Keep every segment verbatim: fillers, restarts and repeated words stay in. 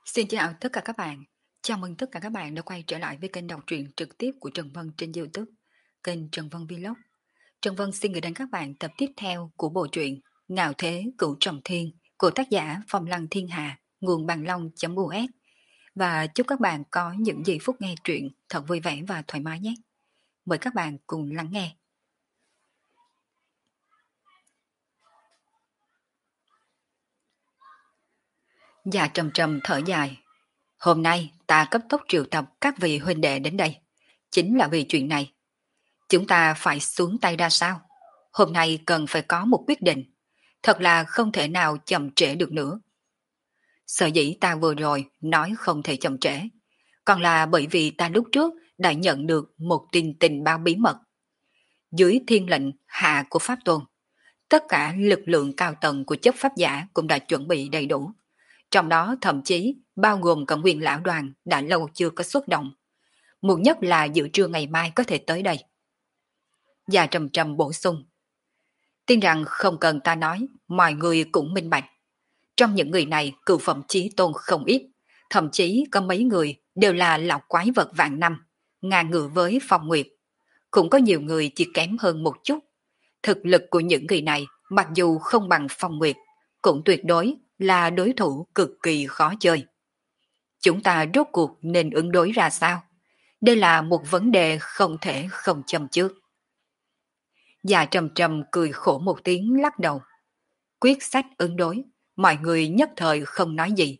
Xin chào tất cả các bạn. Chào mừng tất cả các bạn đã quay trở lại với kênh đọc truyện trực tiếp của Trần Vân trên YouTube, kênh Trần Vân Vlog. Trần Vân xin gửi đến các bạn tập tiếp theo của bộ truyện Ngạo Thế Cửu Trọng Thiên của tác giả Phong Lăng Thiên Hà, nguồn bằng long.us. Và chúc các bạn có những giây phút nghe truyện thật vui vẻ và thoải mái nhé. Mời các bạn cùng lắng nghe. Dạ trầm trầm thở dài. Hôm nay ta cấp tốc triệu tập các vị huynh đệ đến đây. Chính là vì chuyện này. Chúng ta phải xuống tay ra sao? Hôm nay cần phải có một quyết định. Thật là không thể nào chậm trễ được nữa. Sở dĩ ta vừa rồi nói không thể chậm trễ. Còn là bởi vì ta lúc trước đã nhận được một tin tình báo bí mật. Dưới thiên lệnh hạ của Pháp Tôn, tất cả lực lượng cao tầng của chấp pháp giả cũng đã chuẩn bị đầy đủ. Trong đó thậm chí bao gồm cả nguyên lão đoàn đã lâu chưa có xuất động. Muộn nhất là giữa trưa ngày mai có thể tới đây. Và trầm trầm bổ sung. Tin rằng không cần ta nói, mọi người cũng minh bạch. Trong những người này cựu phẩm chí tôn không ít, thậm chí có mấy người đều là lão quái vật vạn năm, ngang ngửa với Phong Nguyệt. Cũng có nhiều người chỉ kém hơn một chút. Thực lực của những người này mặc dù không bằng Phong Nguyệt, cũng tuyệt đối là đối thủ cực kỳ khó chơi. Chúng ta rốt cuộc nên ứng đối ra sao? Đây là một vấn đề không thể không châm trước. Dạ trầm trầm cười khổ một tiếng lắc đầu. Quyết sách ứng đối, mọi người nhất thời không nói gì.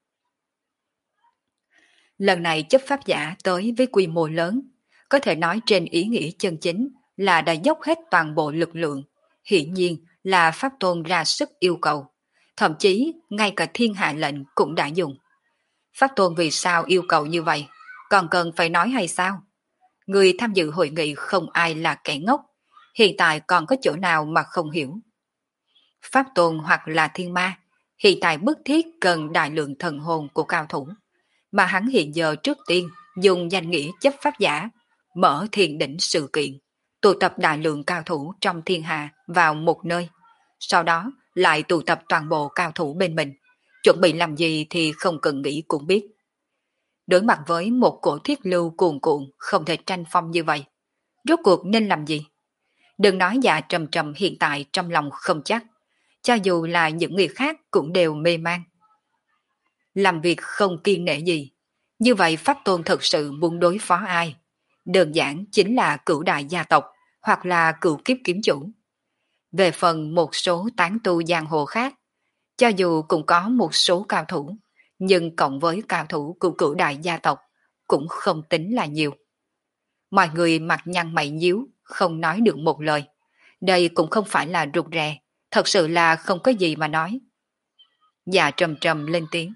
Lần này chấp pháp giả tới với quy mô lớn, có thể nói trên ý nghĩa chân chính là đã dốc hết toàn bộ lực lượng, hiển nhiên là Pháp Tôn ra sức yêu cầu, thậm chí ngay cả thiên hạ lệnh cũng đã dùng. Pháp Tôn vì sao yêu cầu như vậy, còn cần phải nói hay sao? Người tham dự hội nghị không ai là kẻ ngốc, hiện tại còn có chỗ nào mà không hiểu. Pháp Tôn hoặc là thiên ma, hiện tại bức thiết cần đại lượng thần hồn của cao thủ, mà hắn hiện giờ trước tiên dùng danh nghĩa chấp pháp giả, mở thiền đỉnh sự kiện, tụ tập đại lượng cao thủ trong thiên hạ vào một nơi, sau đó lại tụ tập toàn bộ cao thủ bên mình, chuẩn bị làm gì thì không cần nghĩ cũng biết. Đối mặt với một cổ thiết lưu cuồn cuộn không thể tranh phong như vậy, rốt cuộc nên làm gì? Đừng nói Dạ trầm trầm hiện tại trong lòng không chắc, cho dù là những người khác cũng đều mê man. Làm việc không kiên nể gì, như vậy Pháp Tôn thật sự muốn đối phó ai? Đơn giản chính là cửu đại gia tộc hoặc là cửu kiếp kiếm chủ. Về phần một số tán tu giang hồ khác, cho dù cũng có một số cao thủ, nhưng cộng với cao thủ của cửu đại gia tộc cũng không tính là nhiều. Mọi người mặt nhăn mày nhíu, không nói được một lời. Đây cũng không phải là rụt rè, thật sự là không có gì mà nói. Dạ trầm trầm lên tiếng.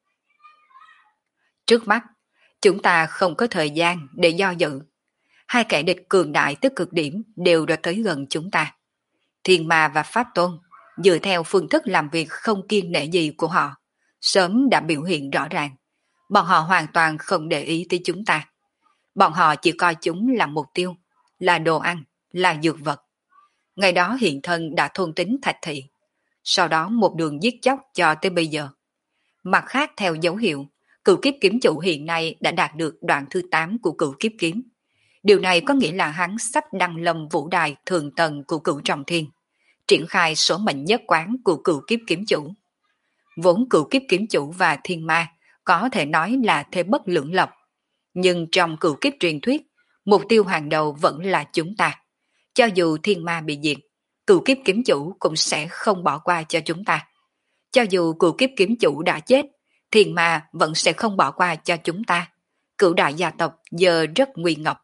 Trước mắt, chúng ta không có thời gian để do dự. Hai kẻ địch cường đại tới cực điểm đều đã tới gần chúng ta. Thiên ma và Pháp Tôn, dựa theo phương thức làm việc không kiên nể gì của họ, sớm đã biểu hiện rõ ràng. Bọn họ hoàn toàn không để ý tới chúng ta. Bọn họ chỉ coi chúng là mục tiêu, là đồ ăn, là dược vật. Ngày đó hiện thân đã thôn tính Thạch Thị, sau đó một đường giết chóc cho tới bây giờ. Mặt khác theo dấu hiệu, cửu kiếp kiếm chủ hiện nay đã đạt được đoạn thứ tám của cửu kiếp kiếm. Điều này có nghĩa là hắn sắp đăng lâm vũ đài thường tầng của cửu trọng thiên, triển khai số mệnh nhất quán của cửu kiếp kiếm chủ. Vốn cửu kiếp kiếm chủ và thiên ma có thể nói là thế bất lưỡng lập, nhưng trong cửu kiếp truyền thuyết, mục tiêu hàng đầu vẫn là chúng ta. Cho dù thiên ma bị diệt, cửu kiếp kiếm chủ cũng sẽ không bỏ qua cho chúng ta. Cho dù cửu kiếp kiếm chủ đã chết, thiên ma vẫn sẽ không bỏ qua cho chúng ta. Cửu đại gia tộc giờ rất nguy ngập.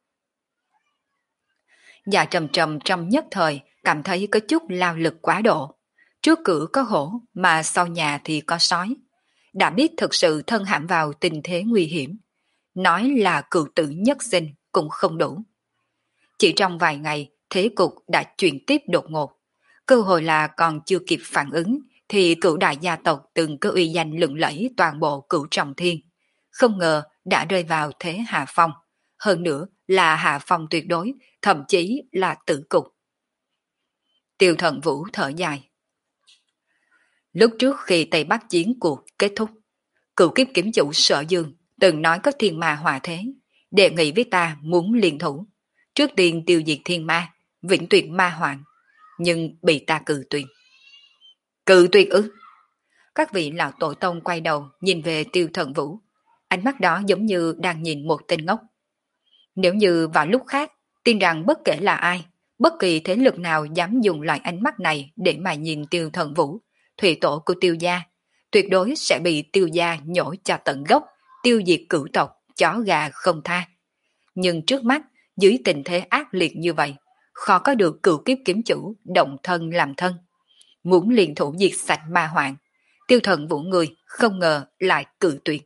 Dạ trầm trầm trong nhất thời cảm thấy có chút lao lực quá độ. Trước cửa có hổ mà sau nhà thì có sói. Đã biết thực sự thân hãm vào tình thế nguy hiểm. Nói là cựu tử nhất sinh cũng không đủ. Chỉ trong vài ngày, thế cục đã chuyển tiếp đột ngột. Cơ hội là còn chưa kịp phản ứng, thì cửu đại gia tộc từng có uy danh lừng lẫy toàn bộ cửu trọng thiên. Không ngờ đã rơi vào thế hạ phong. Hơn nữa là hạ phong tuyệt đối, thậm chí là tử cục. Tiêu Thần Vũ thở dài. Lúc trước khi Tây Bắc chiến cuộc kết thúc, Cựu kiếp kiếm chủ Sở Dương từng nói có thiên ma hòa thế, đề nghị với ta muốn liên thủ. Trước tiên tiêu diệt thiên ma, vĩnh tuyệt ma hoàng, nhưng bị ta cự tuyệt. Cự tuyệt ư? Các vị lão tổ tông quay đầu nhìn về Tiêu Thần Vũ, ánh mắt đó giống như đang nhìn một tên ngốc. Nếu như vào lúc khác, tin rằng bất kể là ai, bất kỳ thế lực nào dám dùng loại ánh mắt này để mà nhìn Tiêu Thần Vũ, thủy tổ của Tiêu gia, tuyệt đối sẽ bị Tiêu gia nhổ cho tận gốc, tiêu diệt cửu tộc, chó gà không tha. Nhưng trước mắt, dưới tình thế ác liệt như vậy, khó có được cửu kiếp kiếm chủ động thân làm thân. Muốn liên thủ diệt sạch ma hoạn, Tiêu Thần Vũ người không ngờ lại cự tuyệt.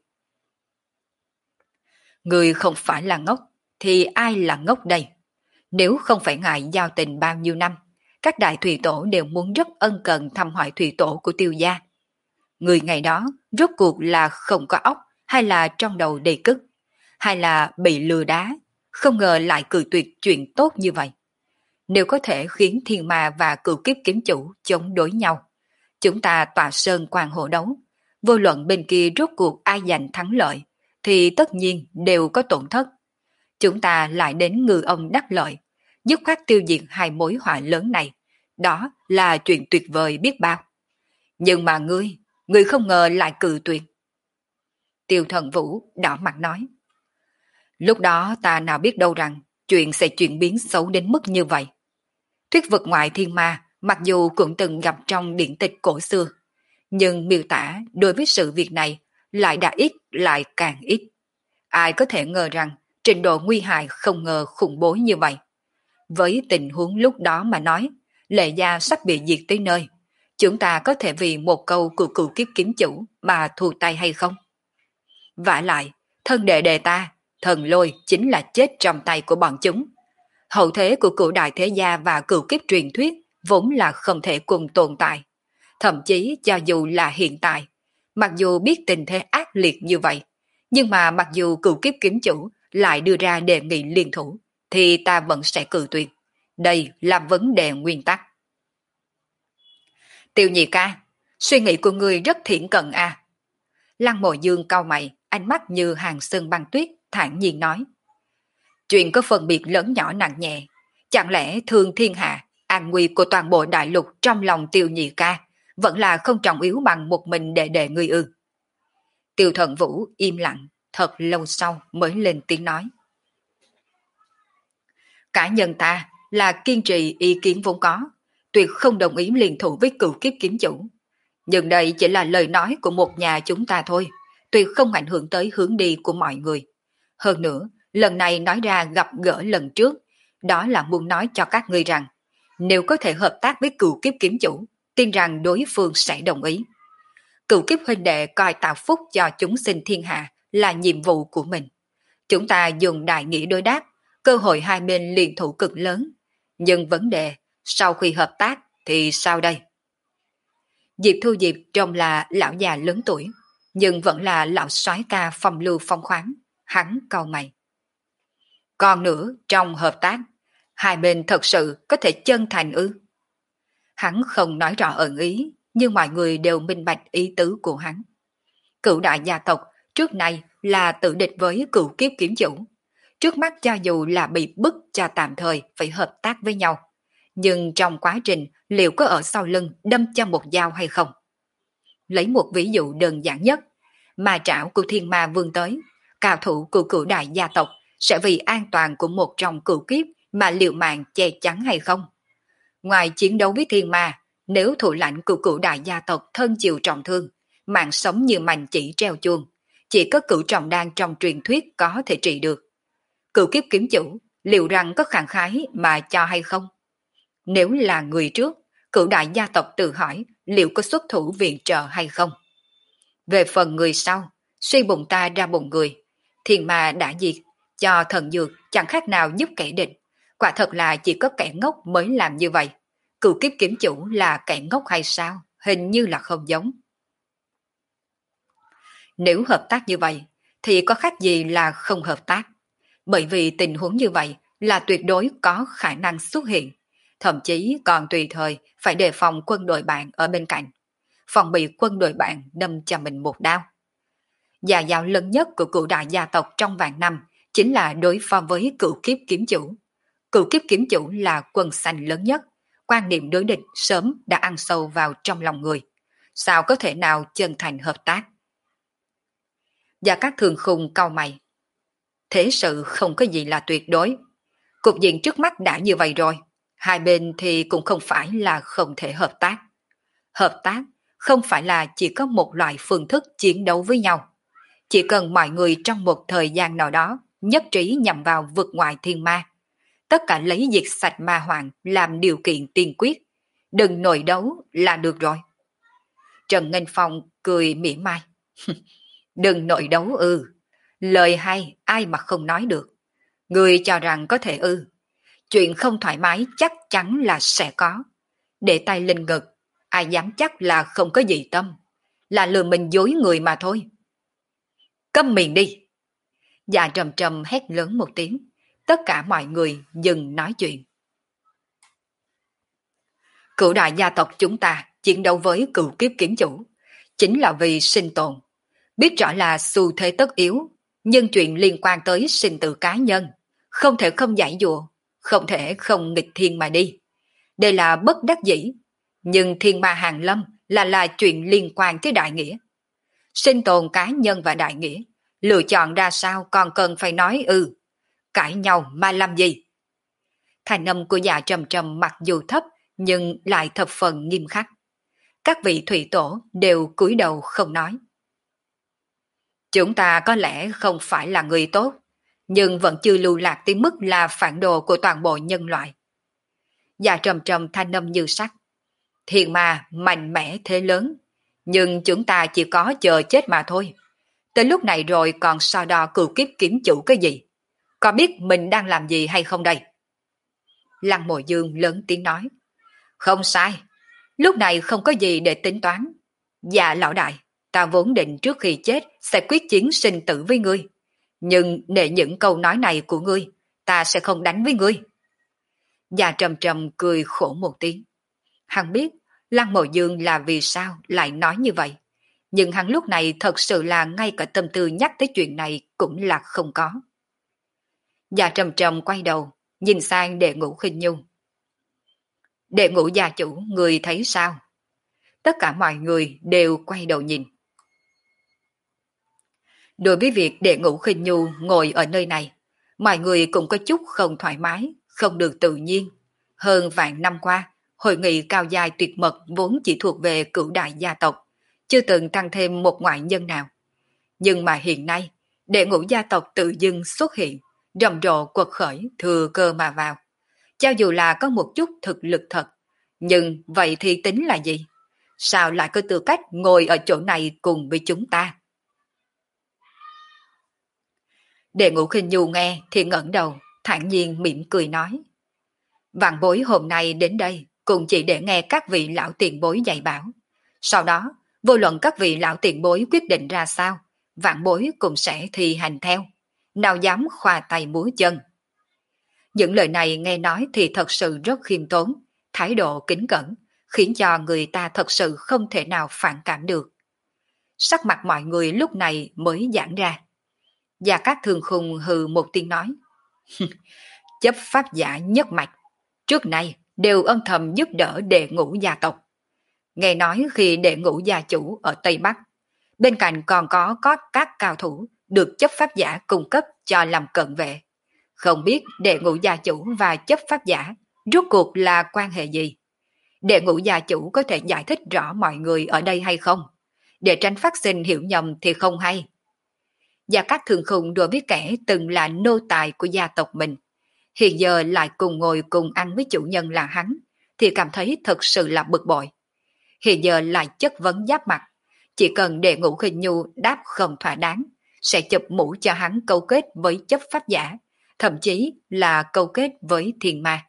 Người không phải là ngốc, thì ai là ngốc đây? Nếu không phải ngại giao tình bao nhiêu năm, các đại thủy tổ đều muốn rất ân cần thăm hỏi thủy tổ của Tiêu gia. Người ngày đó rốt cuộc là không có óc, hay là trong đầu đầy cức, hay là bị lừa đá, không ngờ lại cự tuyệt chuyện tốt như vậy. Nếu có thể khiến thiên ma và cửu kiếp kiếm chủ chống đối nhau, chúng ta tọa sơn quan hộ đấu, vô luận bên kia rốt cuộc ai giành thắng lợi, thì tất nhiên đều có tổn thất. Chúng ta lại đến ngư ông đắc lợi, dứt khoát tiêu diệt hai mối họa lớn này. Đó là chuyện tuyệt vời biết bao. Nhưng mà ngươi, ngươi không ngờ lại cự tuyệt. Tiêu Thần Vũ đỏ mặt nói. Lúc đó ta nào biết đâu rằng chuyện sẽ chuyển biến xấu đến mức như vậy. Thuyết vực ngoại thiên ma mặc dù cũng từng gặp trong điển tịch cổ xưa, nhưng miêu tả đối với sự việc này lại đã ít lại càng ít. Ai có thể ngờ rằng trình độ nguy hại không ngờ khủng bố như vậy. Với tình huống lúc đó mà nói, Lệ gia sắp bị diệt tới nơi, chúng ta có thể vì một câu của cựu kiếp kiếm chủ mà thù tay hay không? Vả lại, thân đệ đệ ta, thần lôi chính là chết trong tay của bọn chúng. Hậu thế của cựu đại thế gia và cựu kiếp truyền thuyết vốn là không thể cùng tồn tại. Thậm chí cho dù là hiện tại, mặc dù biết tình thế ác liệt như vậy, nhưng mà mặc dù cựu kiếp kiếm chủ lại đưa ra đề nghị liên thủ, thì ta vẫn sẽ cự tuyệt. Đây là vấn đề nguyên tắc. Tiêu nhị ca, suy nghĩ của người rất thiện cận à. Lăng Mộ Dương cau mày, ánh mắt như hàng sơn băng tuyết, thản nhiên nói. Chuyện có phân biệt lớn nhỏ nặng nhẹ, chẳng lẽ thương thiên hạ, an nguy của toàn bộ đại lục trong lòng Tiêu nhị ca, vẫn là không trọng yếu bằng một mình đệ đệ người ư? Tiêu Thần Vũ im lặng, thật lâu sau mới lên tiếng nói. Cả nhân ta là kiên trì ý kiến vốn có, tuyệt không đồng ý liên thủ với cựu kiếp kiếm chủ. Nhưng đây chỉ là lời nói của một nhà chúng ta thôi, tuyệt không ảnh hưởng tới hướng đi của mọi người. Hơn nữa, lần này nói ra gặp gỡ lần trước, đó là muốn nói cho các ngươi rằng, nếu có thể hợp tác với cựu kiếp kiếm chủ, tin rằng đối phương sẽ đồng ý. Cựu kiếp huynh đệ coi tạo phúc cho chúng sinh thiên hạ là nhiệm vụ của mình. Chúng ta dùng đại nghĩa đối đáp, cơ hội hai bên liên thủ cực lớn. Nhưng vấn đề, sau khi hợp tác thì sao đây? Diệp Thu Diệp trông là lão già lớn tuổi, nhưng vẫn là lão soái ca phong lưu phong khoáng, hắn cau mày. Còn nữa, trong hợp tác, hai bên thật sự có thể chân thành ư? Hắn không nói rõ ẩn ý, nhưng mọi người đều minh bạch ý tứ của hắn. Cựu đại gia tộc trước nay là tự địch với cựu kiếp kiếm chủ. Trước mắt cho dù là bị bức cho tạm thời phải hợp tác với nhau, nhưng trong quá trình liệu có ở sau lưng đâm cho một dao hay không? Lấy một ví dụ đơn giản nhất, ma trảo của thiên ma vương tới, cao thủ của cửu đại gia tộc sẽ vì an toàn của một trong cửu kiếp mà liều mạng che chắn hay không? Ngoài chiến đấu với thiên ma, nếu thủ lãnh của cửu đại gia tộc thân chịu trọng thương, mạng sống như mảnh chỉ treo chuông, chỉ có cửu trọng đan trong truyền thuyết có thể trị được. Cửu kiếp kiếm chủ, liệu rằng có khẳng khái mà cho hay không? Nếu là người trước, cửu đại gia tộc tự hỏi liệu có xuất thủ viện trợ hay không? Về phần người sau, suy bụng ta ra bụng người, thiên ma đã diệt, cho thần dược chẳng khác nào giúp kẻ địch. Quả thật là chỉ có kẻ ngốc mới làm như vậy. Cửu kiếp kiếm chủ là kẻ ngốc hay sao? Hình như là không giống. Nếu hợp tác như vậy, thì có khác gì là không hợp tác? Bởi vì tình huống như vậy là tuyệt đối có khả năng xuất hiện, thậm chí còn tùy thời phải đề phòng quân đội bạn ở bên cạnh, phòng bị quân đội bạn đâm cho mình một đao. Gia giáo lớn nhất của cửu đại gia tộc trong vạn năm chính là đối phó với cửu kiếp kiếm chủ. Cửu kiếp kiếm chủ là quân sanh lớn nhất, quan niệm đối địch sớm đã ăn sâu vào trong lòng người. Sao có thể nào chân thành hợp tác? Gia Cát Thường khùng cau mày. Thế sự không có gì là tuyệt đối. Cục diện trước mắt đã như vậy rồi, hai bên thì cũng không phải là không thể hợp tác. Hợp tác không phải là chỉ có một loại phương thức chiến đấu với nhau. Chỉ cần mọi người trong một thời gian nào đó nhất trí nhằm vào vực ngoại thiên ma, tất cả lấy diệt sạch ma hoàng làm điều kiện tiên quyết, đừng nội đấu là được rồi. Trần Nghênh Phong cười mỉa mai. Đừng nội đấu ư, lời hay ai mà không nói được. Người cho rằng có thể ư, chuyện không thoải mái chắc chắn là sẽ có. Để tay lên ngực, ai dám chắc là không có gì tâm, là lừa mình dối người mà thôi. Câm miệng đi. Dạ trầm trầm hét lớn một tiếng, tất cả mọi người dừng nói chuyện. Cửu đại gia tộc chúng ta chiến đấu với cửu kiếp kiếm chủ, chính là vì sinh tồn. Biết rõ là xu thế tất yếu, nhưng chuyện liên quan tới sinh tử cá nhân, không thể không giải dụa, không thể không nghịch thiên mà đi. Đây là bất đắc dĩ, nhưng thiên ma hàng lâm là là chuyện liên quan tới đại nghĩa. Sinh tồn cá nhân và đại nghĩa, lựa chọn ra sao còn cần phải nói ư. Cãi nhau mà làm gì? Thành âm của Dạ Trầm Trầm mặc dù thấp nhưng lại thập phần nghiêm khắc. Các vị thủy tổ đều cúi đầu không nói. Chúng ta có lẽ không phải là người tốt, nhưng vẫn chưa lưu lạc tới mức là phản đồ của toàn bộ nhân loại. Dạ Trầm Trầm thanh âm như sắt. Thiên ma mạnh mẽ thế lớn, nhưng chúng ta chỉ có chờ chết mà thôi. Tới lúc này rồi còn so đo cửu kiếp kiếm chủ cái gì? Có biết mình đang làm gì hay không đây? Lăng Mộ Dương lớn tiếng nói. Không sai, lúc này không có gì để tính toán. Dạ lão đại, ta vốn định trước khi chết sẽ quyết chiến sinh tử với ngươi. Nhưng để những câu nói này của ngươi, ta sẽ không đánh với ngươi. Dạ Trầm Trầm cười khổ một tiếng. Hắn biết Lăng Mộ Dương là vì sao lại nói như vậy. Nhưng hắn lúc này thật sự là ngay cả tâm tư nhắc tới chuyện này cũng là không có. Dạ Trầm Trầm quay đầu, nhìn sang Đệ Ngũ Khinh Nhu. Đệ Ngũ gia chủ, người thấy sao? Tất cả mọi người đều quay đầu nhìn. Đối với việc Đệ Ngũ Khinh Nhu ngồi ở nơi này, mọi người cũng có chút không thoải mái, không được tự nhiên. Hơn vạn năm qua, hội nghị cao giai tuyệt mật vốn chỉ thuộc về cửu đại gia tộc, chưa từng tăng thêm một ngoại nhân nào. Nhưng mà hiện nay, Đệ Ngũ gia tộc tự dưng xuất hiện, rầm rộ quật khởi thừa cơ mà vào. Cho dù là có một chút thực lực thật, nhưng vậy thì tính là gì? Sao lại có tư cách ngồi ở chỗ này cùng với chúng ta? Đệ Ngũ Khinh Nhu nghe thì ngẩng đầu, thản nhiên mỉm cười nói. Vạn bối hôm nay đến đây cũng chỉ để nghe các vị lão tiền bối dạy bảo. Sau đó, vô luận các vị lão tiền bối quyết định ra sao, vạn bối cũng sẽ thi hành theo. Nào dám khoa tay múa chân. Những lời này nghe nói thì thật sự rất khiêm tốn, thái độ kính cẩn, khiến cho người ta thật sự không thể nào phản cảm được. Sắc mặt mọi người lúc này mới giãn ra. Gia Cát Thường khùng hừ một tiếng nói. Chấp pháp giả nhất mạch, trước nay đều âm thầm giúp đỡ Đệ Ngũ gia tộc. Nghe nói khi Đệ Ngũ gia chủ ở Tây Bắc, bên cạnh còn có, có các cao thủ được chấp pháp giả cung cấp cho làm cận vệ. Không biết Đệ Ngũ gia chủ và chấp pháp giả rốt cuộc là quan hệ gì? Đệ Ngũ gia chủ có thể giải thích rõ mọi người ở đây hay không? Để tránh phát sinh hiểu nhầm thì không hay. Gia Cát Thường khùng đối với kẻ từng là nô tài của gia tộc mình, hiện giờ lại cùng ngồi cùng ăn với chủ nhân là hắn, thì cảm thấy thật sự là bực bội. Hiện giờ lại chất vấn giáp mặt, chỉ cần Đệ Ngũ Khinh Nhu đáp không thỏa đáng, sẽ chụp mũ cho hắn câu kết với chấp pháp giả, thậm chí là câu kết với thiên ma.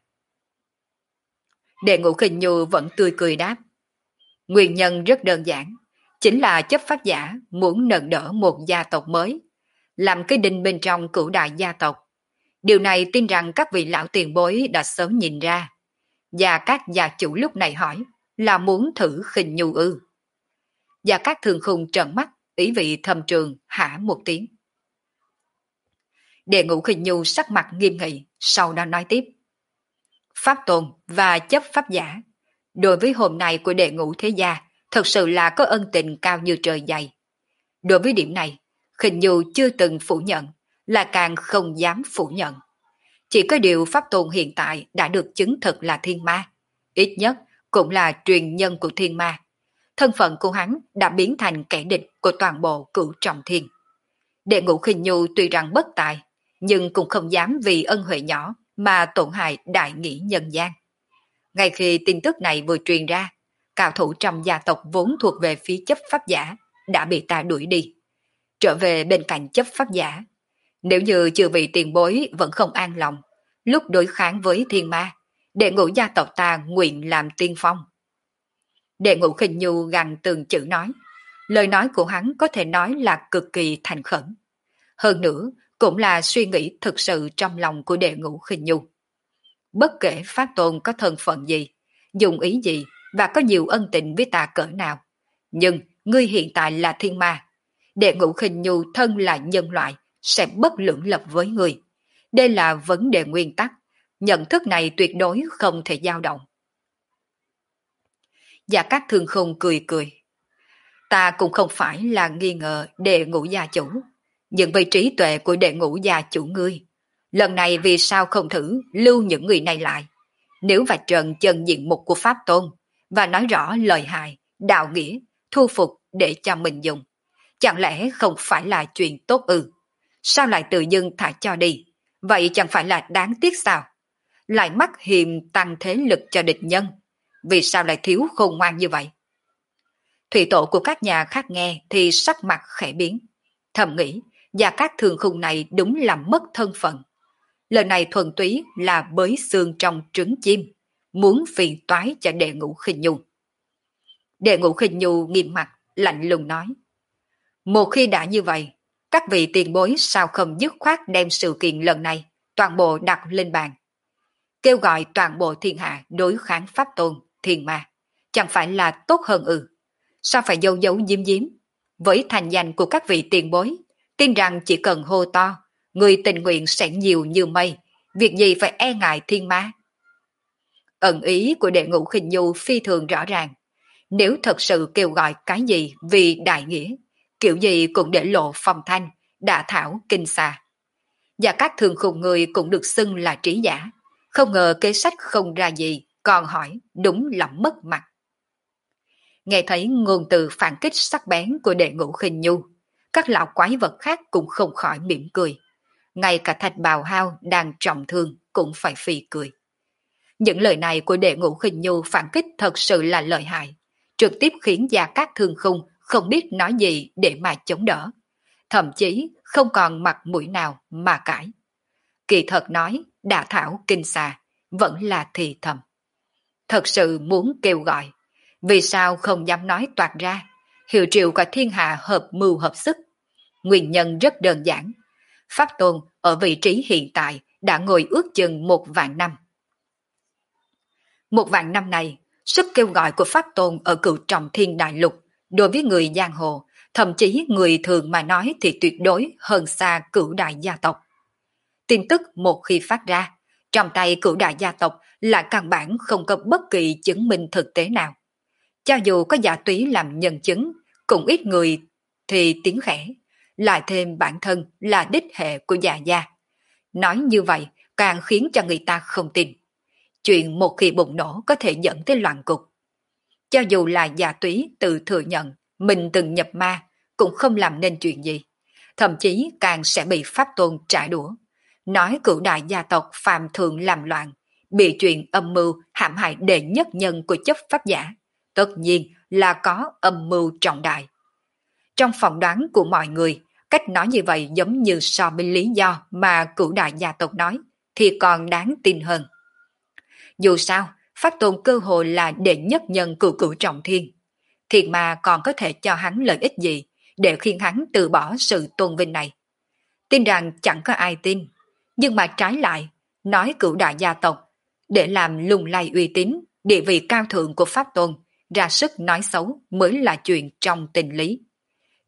Đệ Ngũ Khinh Nhu vẫn tươi cười đáp. Nguyên nhân rất đơn giản, chính là chấp pháp giả muốn nâng đỡ một gia tộc mới, làm cái đinh bên trong cửu đại gia tộc. Điều này tin rằng các vị lão tiền bối đã sớm nhìn ra. Và các gia chủ lúc này hỏi là muốn thử Khinh Nhu ư. Và các thường khùng trợn mắt, ý vị thầm trường hả một tiếng. Đệ Ngũ Khinh Nhu sắc mặt nghiêm nghị, sau đó nói tiếp. Pháp tôn và chấp pháp giả, đối với hôm nay của Đệ Ngũ Thế Gia, thật sự là có ân tình cao như trời dày. Đối với điểm này, Khinh Nhu chưa từng phủ nhận, là càng không dám phủ nhận. Chỉ có điều Pháp tôn hiện tại đã được chứng thực là thiên ma, ít nhất cũng là truyền nhân của thiên ma. Thân phận của hắn đã biến thành kẻ địch của toàn bộ Cửu Trọng Thiên. Đệ Ngũ Khinh Nhu tuy rằng bất tài, nhưng cũng không dám vì ân huệ nhỏ mà tổn hại đại nghĩa nhân gian. Ngay khi tin tức này vừa truyền ra, cao thủ trong gia tộc vốn thuộc về phía chấp pháp giả đã bị ta đuổi đi, trở về bên cạnh chấp pháp giả. Nếu như chư vị tiền bối vẫn không an lòng, lúc đối kháng với thiên ma, Đệ Ngũ gia tộc ta nguyện làm tiên phong. Đệ Ngũ Khinh Nhu gằn từng chữ nói, lời nói của hắn có thể nói là cực kỳ thành khẩn. Hơn nữa, cũng là suy nghĩ thực sự trong lòng của Đệ Ngũ Khinh Nhu. Bất kể Pháp tôn có thân phận gì, dùng ý gì và có nhiều ân tình với ta cỡ nào, nhưng ngươi hiện tại là thiên ma. Đệ Ngũ Khinh Nhu thân là nhân loại, sẽ bất lưỡng lập với ngươi. Đây là vấn đề nguyên tắc, nhận thức này tuyệt đối không thể dao động. Gia Cát Thương Khung cười cười. Ta cũng không phải là nghi ngờ Đệ Ngũ gia chủ, nhưng với trí tuệ của Đệ Ngũ gia chủ ngươi, lần này vì sao không thử lưu những người này lại? Nếu vạch trần chân diện mục của Pháp Tôn và nói rõ lời hại, đạo nghĩa, thu phục để cho mình dùng, chẳng lẽ không phải là chuyện tốt ư? Sao lại tự dưng thả cho đi? Vậy chẳng phải là đáng tiếc sao? Lại mắc hiềm tăng thế lực cho địch nhân, vì sao lại thiếu khôn ngoan như vậy? Thủy tổ của các nhà khác nghe thì sắc mặt khẽ biến, thầm nghĩ Gia Cát Thương Khung này đúng là mất thân phận. Lời này thuần túy là bới xương trong trứng chim, muốn phiền toái cho Đệ Ngũ Khinh Nhu. Đệ Ngũ Khinh Nhu nghiêm mặt, lạnh lùng nói. Một khi đã như vậy, các vị tiền bối sao không dứt khoát đem sự kiện lần này toàn bộ đặt lên bàn. Kêu gọi toàn bộ thiên hạ đối kháng Pháp Tôn, thiên ma, chẳng phải là tốt hơn ư? Sao phải giấu giấu diếm diếm? Với thành danh của các vị tiền bối, tin rằng chỉ cần hô to, người tình nguyện sẽ nhiều như mây, việc gì phải e ngại thiên ma? Ẩn ý của Đệ Ngũ Khinh Nhu phi thường rõ ràng. Nếu thật sự kêu gọi cái gì vì đại nghĩa, kiểu gì cũng để lộ phong thanh, đả thảo kinh xa. Và các thường khùng người cũng được xưng là trí giả, không ngờ kế sách không ra gì, còn hỏi đúng là mất mặt. Nghe thấy ngôn từ phản kích sắc bén của Đệ Ngũ Khinh Nhu, các lão quái vật khác cũng không khỏi mỉm cười. Ngay cả Thạch Bào Hao đang trọng thương cũng phải phì cười. Những lời này của Đệ Ngũ Khinh Nhu phản kích thật sự là lợi hại, trực tiếp khiến Gia Cát Thương Khung không biết nói gì để mà chống đỡ, thậm chí không còn mặt mũi nào mà cãi. Kỳ thật nói đả thảo kinh xà vẫn là thì thầm. Thật sự muốn kêu gọi, vì sao không dám nói toạc ra, hiệu triệu cả thiên hạ hợp mưu hợp sức. Nguyên nhân rất đơn giản, Pháp Tôn ở vị trí hiện tại đã ngồi ước chừng một vạn năm. Một vạn năm này, sức kêu gọi của Pháp Tôn ở Cửu Trọng Thiên Đại Lục đối với người giang hồ, thậm chí người thường mà nói thì tuyệt đối hơn xa Cửu Đại gia tộc. Tin tức một khi phát ra, trong tay Cửu Đại gia tộc là căn bản không có bất kỳ chứng minh thực tế nào. Cho dù có giả túy làm nhân chứng, cũng ít người thì tiếng khẽ, lại thêm bản thân là đích hệ của Dạ gia. Nói như vậy càng khiến cho người ta không tin. Chuyện một khi bùng nổ có thể dẫn tới loạn cục. Cho dù là Dạ túy tự thừa nhận mình từng nhập ma, cũng không làm nên chuyện gì. Thậm chí càng sẽ bị Pháp Tôn trả đũa. Nói Cửu Đại gia tộc phàm thường làm loạn, bị chuyện âm mưu hãm hại đệ nhất nhân của chấp pháp giả. Tất nhiên là có âm mưu trọng đại. Trong phỏng đoán của mọi người, cách nói như vậy giống như so với lý do mà Cửu Đại gia tộc nói, thì còn đáng tin hơn. Dù sao, Pháp Tôn cơ hồ là đệ nhất nhân của Cửu Trọng Thiên. Thiệt mà còn có thể cho hắn lợi ích gì để khiến hắn từ bỏ sự tôn vinh này. Tin rằng chẳng có ai tin, nhưng mà trái lại, nói Cửu Đại gia tộc để làm lung lay uy tín, địa vị cao thượng của Pháp Tôn, ra sức nói xấu mới là chuyện trong tình lý.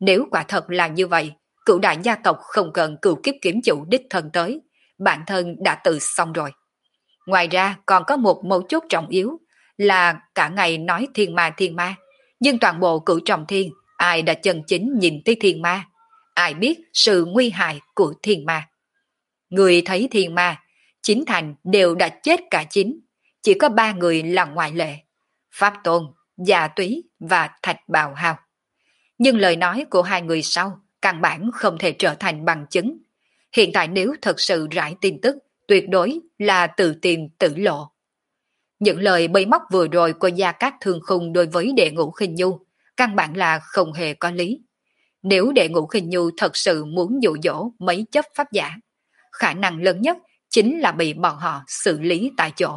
Nếu quả thật là như vậy, cửu đại gia tộc không cần cửu kiếp kiếm chủ đích thân tới, bản thân đã tự xong rồi. Ngoài ra còn có một mấu chốt trọng yếu là cả ngày nói thiên ma thiên ma, nhưng toàn bộ cửu trọng thiên ai đã chân chính nhìn thấy thiên ma, ai biết sự nguy hại của thiên ma. Người thấy thiên ma, chín thành đều đã chết cả chín, chỉ có ba người là ngoại lệ, Pháp Tôn, Dạ Túy và Thạch Bào Hào. Nhưng lời nói của hai người sau căn bản không thể trở thành bằng chứng. Hiện tại nếu thật sự rải tin tức, tuyệt đối là tự tìm tử lộ. Những lời bới móc vừa rồi của Gia Cát Thương Khung đối với Đệ Ngũ Khinh Nhu căn bản là không hề có lý. Nếu Đệ Ngũ Khinh Nhu thật sự muốn dụ dỗ mấy chấp pháp giả, khả năng lớn nhất chính là bị bọn họ xử lý tại chỗ.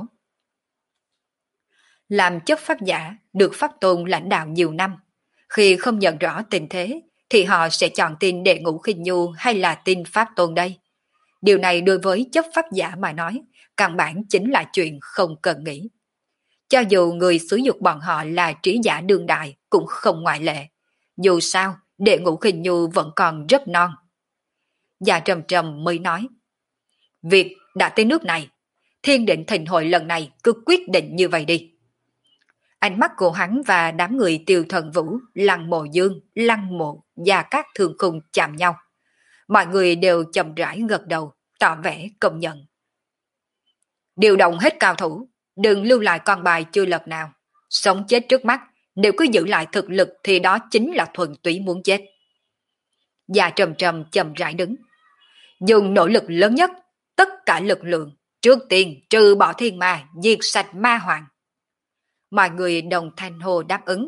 Làm chấp pháp giả được Pháp Tôn lãnh đạo nhiều năm, khi không nhận rõ tình thế thì họ sẽ chọn tin Đệ Ngũ Khinh Nhu hay là tin Pháp Tôn đây. Điều này đối với chấp pháp giả mà nói, căn bản chính là chuyện không cần nghĩ. Cho dù người sử dụng bọn họ là trí giả đương đại cũng không ngoại lệ. Dù sao, Đệ Ngũ Khinh Nhu vẫn còn rất non. Dạ Trầm Trầm mới nói, việc đã tới nước này, Thiên Định Thịnh Hội lần này cứ quyết định như vậy đi. Ánh mắt của hắn và đám người Tiêu Thần Vũ, Lăng Mộ Dương, Lăng Mộ, Gia Cát Thương Khung chạm nhau. Mọi người đều chậm rãi gật đầu, tỏ vẻ công nhận. Điều động hết cao thủ, đừng lưu lại con bài chưa lật nào. Sống chết trước mắt, nếu cứ giữ lại thực lực thì đó chính là thuần túy muốn chết. Dạ Trầm Trầm chậm rãi đứng. Dùng nỗ lực lớn nhất, tất cả lực lượng, trước tiên trừ bỏ thiên ma, diệt sạch ma hoàng. Mọi người đồng thanh hô đáp ứng.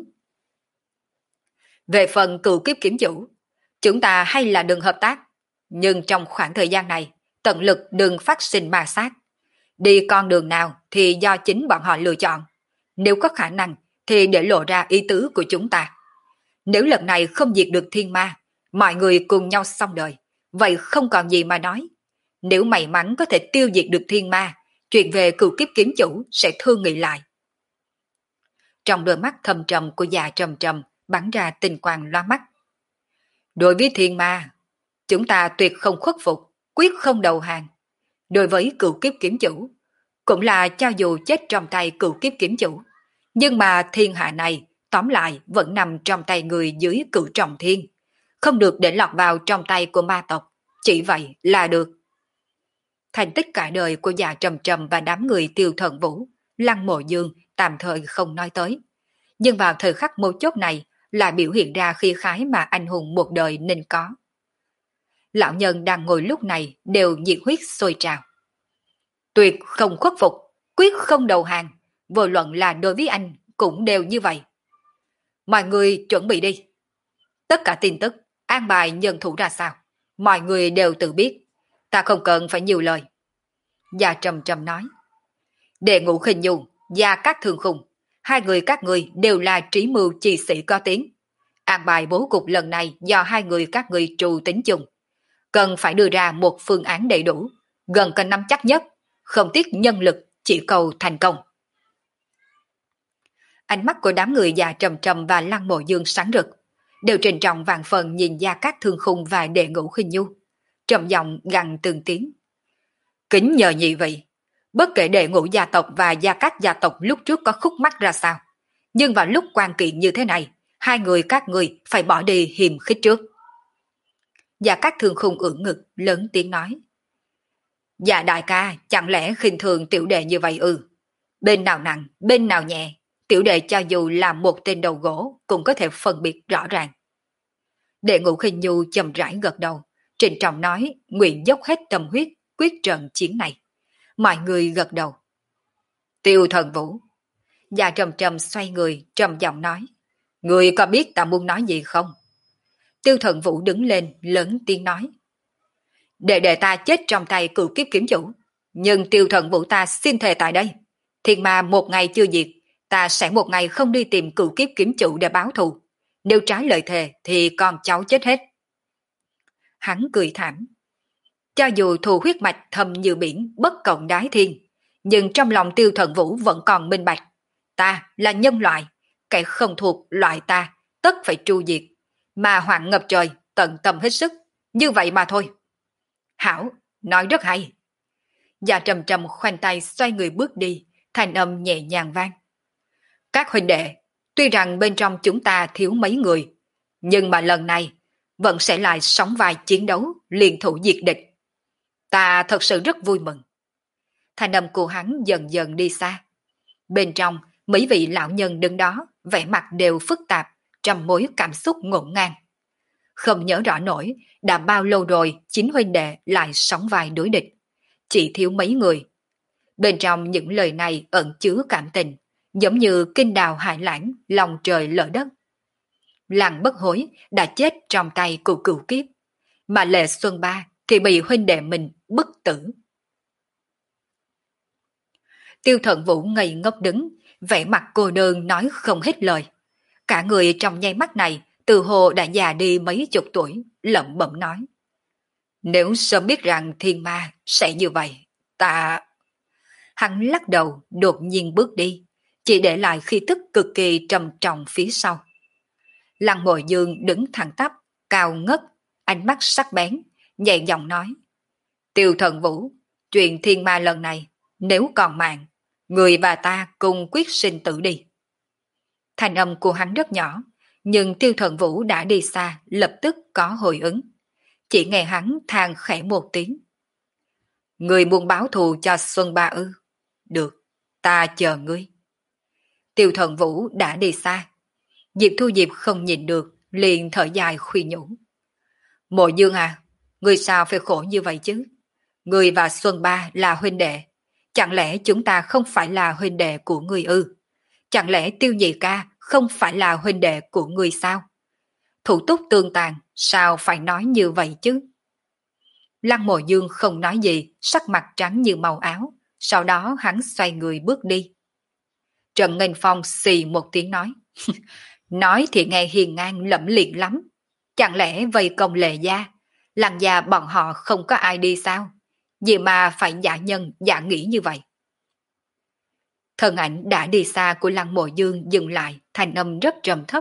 Về phần cựu kiếp kiếm chủ, chúng ta hay là đừng hợp tác, nhưng trong khoảng thời gian này, tận lực đừng phát sinh ma sát. Đi con đường nào thì do chính bọn họ lựa chọn. Nếu có khả năng thì để lộ ra ý tứ của chúng ta. Nếu lần này không diệt được thiên ma, mọi người cùng nhau xong đời, vậy không còn gì mà nói. Nếu may mắn có thể tiêu diệt được thiên ma, chuyện về cựu kiếp kiếm chủ sẽ thương nghị lại. Trong đôi mắt thâm trầm của Dạ Trầm Trầm bắn ra tinh quang loa mắt. Đối với thiên ma, chúng ta tuyệt không khuất phục, quyết không đầu hàng. Đối với cựu kiếp kiếm chủ, cũng là cho dù chết trong tay cựu kiếp kiếm chủ, nhưng mà thiên hạ này tóm lại vẫn nằm trong tay người dưới cựu trọng thiên, không được để lọt vào trong tay của ma tộc, chỉ vậy là được. Thành tích cả đời của Dạ Trầm Trầm và đám người Tiêu Thần Vũ, Lăng Mộ Dương tạm thời không nói tới, nhưng vào thời khắc mấu chốt này lại biểu hiện ra khí khái mà anh hùng một đời nên có. Lão nhân đang ngồi lúc này đều nhiệt huyết sôi trào. Tuyệt không khuất phục, quyết không đầu hàng, vô luận là đối với anh cũng đều như vậy. Mọi người chuẩn bị đi. Tất cả tin tức, an bài nhân thủ ra sao, mọi người đều tự biết, ta không cần phải nhiều lời. Gia Trầm Trầm nói. Đệ Ngũ Khinh Nhu, Gia Cát Thương Khung, hai người các người đều là trí mưu chi sĩ có tiếng. An bài bố cục lần này do hai người các người trù tính chung. Cần phải đưa ra một phương án đầy đủ, gần cần nắm chắc nhất, không tiếc nhân lực, chỉ cầu thành công. Ánh mắt của đám người Già Trầm Trầm và Lăng Mộ Dương sáng rực, đều trịnh trọng vạn phần nhìn Gia Cát Thương Khung và Đệ Ngũ Khinh Nhu, trầm giọng gằn từng tiếng. Kính nhờ nhị vị, bất kể Đệ Ngũ gia tộc và Gia Cát gia tộc lúc trước có khúc mắc ra sao, nhưng vào lúc quan kiện như thế này, hai người các người phải bỏ đi hiềm khích trước. Gia Cát Thương Khung ưỡn ngực, lớn tiếng nói. Dạ đại ca, chẳng lẽ khinh thường tiểu đệ như vậy ư? Bên nào nặng, bên nào nhẹ, tiểu đệ cho dù là một tên đầu gỗ cũng có thể phân biệt rõ ràng. Đệ Ngũ Khinh Nhu chậm rãi gật đầu, trịnh trọng nói, nguyện dốc hết tâm huyết, quyết trận chiến này. Mọi người gật đầu. Tiêu Thần Vũ. Dạ Trầm Trầm xoay người, trầm giọng nói. Người có biết ta muốn nói gì không? Tiêu Thần Vũ đứng lên, lớn tiếng nói. Đệ đệ ta chết trong tay cựu kiếp kiếm chủ, nhưng Tiêu Thần Vũ ta xin thề tại đây. Thiên ma một ngày chưa diệt, ta sẽ một ngày không đi tìm cựu kiếp kiếm chủ để báo thù. Nếu trái lời thề thì con cháu chết hết. Hắn cười thảm. Cho dù thù huyết mạch thâm như biển bất cộng đái thiên, nhưng trong lòng Tiêu Thần Vũ vẫn còn minh bạch. Ta là nhân loại, kẻ không thuộc loại ta, tất phải tru diệt. mà hoạn ngập trời, tận tâm hết sức, như vậy mà thôi. Hảo, nói rất hay. Dạ Trầm Trầm khoanh tay xoay người bước đi, thanh âm nhẹ nhàng vang. Các huynh đệ, tuy rằng bên trong chúng ta thiếu mấy người, nhưng mà lần này vẫn sẽ lại sóng vai chiến đấu, liên thủ diệt địch. Ta thật sự rất vui mừng. Thanh âm của hắn dần dần đi xa. Bên trong, mấy vị lão nhân đứng đó, vẻ mặt đều phức tạp, trăm mối cảm xúc ngổn ngang. Không nhớ rõ nổi, đã bao lâu rồi chính huynh đệ lại sóng vai đối địch. Chỉ thiếu mấy người. Bên trong những lời này ẩn chứa cảm tình, giống như kinh đào hải lãng, lòng trời lở đất. Lăng Bất Hối đã chết trong tay của cửu kiếp, mà Lệ Xuân Ba thì bị huynh đệ mình bức tử. Tiêu Thận Vũ ngây ngốc đứng, vẻ mặt cô đơn nói không hết lời. Cả người trong nháy mắt này từ hồ đã già đi mấy chục tuổi, lẩm bẩm nói. Nếu sớm biết rằng thiên ma sẽ như vậy, ta... Hắn lắc đầu, đột nhiên bước đi, chỉ để lại khí tức cực kỳ trầm trọng phía sau. Lăng Mộ Dương đứng thẳng tắp, cao ngất, ánh mắt sắc bén, nhẹ giọng nói. Tiêu Thần Vũ, chuyện thiên ma lần này, nếu còn mạng, người và ta cùng quyết sinh tử đi. Thanh âm của hắn rất nhỏ, nhưng Tiêu Thần Vũ đã đi xa, lập tức có hồi ứng. Chỉ nghe hắn than khẽ một tiếng. Người muốn báo thù cho Xuân Ba ư? Được, ta chờ ngươi. Tiêu Thần Vũ đã đi xa. Diệp Thu Diệp không nhìn được, liền thở dài khuyên nhủ. Mộ Dương à, ngươi sao phải khổ như vậy chứ? Ngươi và Xuân Ba là huynh đệ. Chẳng lẽ chúng ta không phải là huynh đệ của ngươi ư? Chẳng lẽ Tiêu Nhị ca không phải là huynh đệ của ngươi sao? Thủ túc tương tàn, sao phải nói như vậy chứ? Lăng Mộ Dương không nói gì, sắc mặt trắng như màu áo, sau đó hắn xoay người bước đi. Trần Nghênh Phong xì một tiếng nói. Nói thì nghe hiền ngang lẫm liệt lắm. Chẳng lẽ vây công Lệ gia, Lăng gia bọn họ không có ai đi sao? Vì mà phải giả nhân giả nghĩ như vậy. Thân ảnh đã đi xa của Lăng Mộ Dương dừng lại, thành âm rất trầm thấp.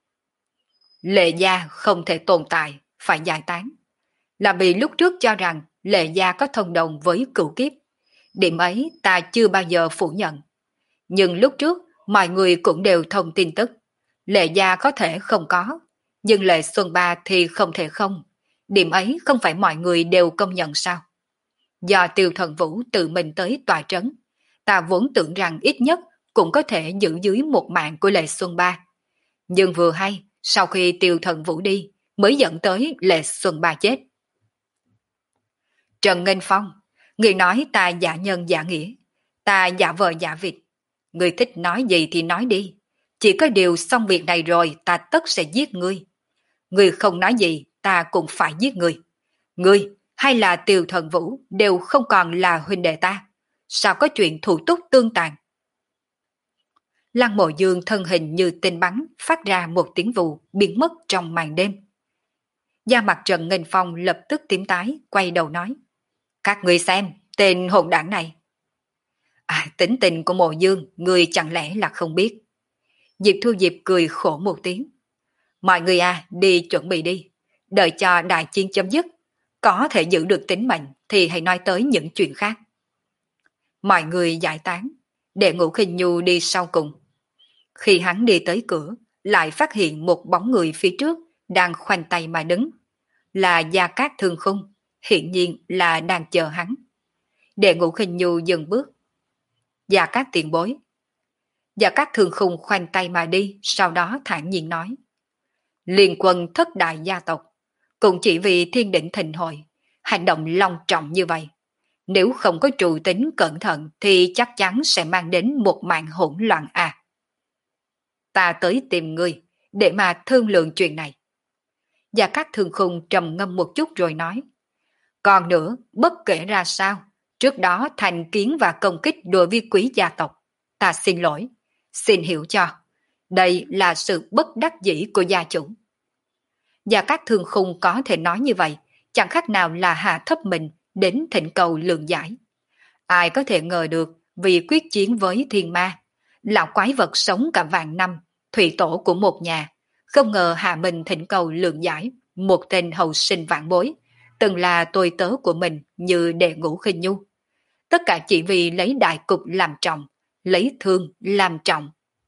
Lệ gia không thể tồn tại, phải giải tán. Là vì lúc trước cho rằng Lệ gia có thông đồng với cửu kiếp. Điểm ấy ta chưa bao giờ phủ nhận. Nhưng lúc trước, mọi người cũng đều thông tin tức. Lệ gia có thể không có, nhưng Lệ Xuân Ba thì không thể không. Điểm ấy không phải mọi người đều công nhận sao? Do Tiêu Thần Vũ tự mình tới tòa trấn, ta vốn tưởng rằng ít nhất cũng có thể giữ dưới một mạng của Lệ Xuân Ba. Nhưng vừa hay, sau khi Tiêu Thần Vũ đi, mới dẫn tới Lệ Xuân Ba chết. Trần Nghênh Phong, người nói ta giả nhân giả nghĩa, ta giả vờ giả vịt. Người thích nói gì thì nói đi. Chỉ có điều xong việc này rồi ta tất sẽ giết ngươi. Ngươi không nói gì, ta cũng phải giết ngươi. Ngươi hay là Tiêu Thần Vũ đều không còn là huynh đệ ta. Sao có chuyện thủ túc tương tàn? Lăng Mộ Dương thân hình như tên bắn, phát ra một tiếng vù, biến mất trong màn đêm. Da mặt Trần Nghênh Phong lập tức tím tái, quay đầu nói. Các ngươi xem, tên hỗn đảng này. À, tính tình của Mộ Dương, ngươi chẳng lẽ là không biết. Diệp Thu Diệp cười khổ một tiếng. Mọi người à, đi chuẩn bị đi. Đợi cho đại chiến chấm dứt. Có thể giữ được tính mệnh thì hãy nói tới những chuyện khác. Mọi người giải tán, để Ngũ Khinh Nhu đi sau cùng. Khi hắn đi tới cửa, lại phát hiện một bóng người phía trước đang khoanh tay mà đứng. Là Gia Cát Thương Khung, hiển nhiên là đang chờ hắn. Để Ngũ Khinh Nhu dừng bước. Gia Cát tiền bối. Gia Cát Thương Khung khoanh tay mà đi, sau đó thản nhiên nói. Liên quân thất đại gia tộc, cũng chỉ vì thiên định thịnh hội, hành động long trọng như vậy. Nếu không có trụ tính cẩn thận thì chắc chắn sẽ mang đến một màn hỗn loạn à. Ta tới tìm ngươi để mà thương lượng chuyện này. Gia Cát Thương Khung trầm ngâm một chút rồi nói. Còn nữa, bất kể ra sao, trước đó thành kiến và công kích đối với quý gia tộc. Ta xin lỗi, xin hiểu cho. Đây là sự bất đắc dĩ của gia chủ. Gia Cát Thương Khung có thể nói như vậy, chẳng khác nào là hạ thấp mình đến thỉnh cầu lượng giải. Ai có thể ngờ được vì quyết chiến với thiên ma, lão quái vật sống cả vạn năm, thủy tổ của một nhà, Không ngờ Hạ Minh thỉnh cầu lượng giải, một tên hậu sinh vạn bối, từng là tôi tớ của mình như Đệ Ngũ Khinh Nhu. Tất cả chỉ vì lấy đại cục làm trọng, lấy thương làm trọng.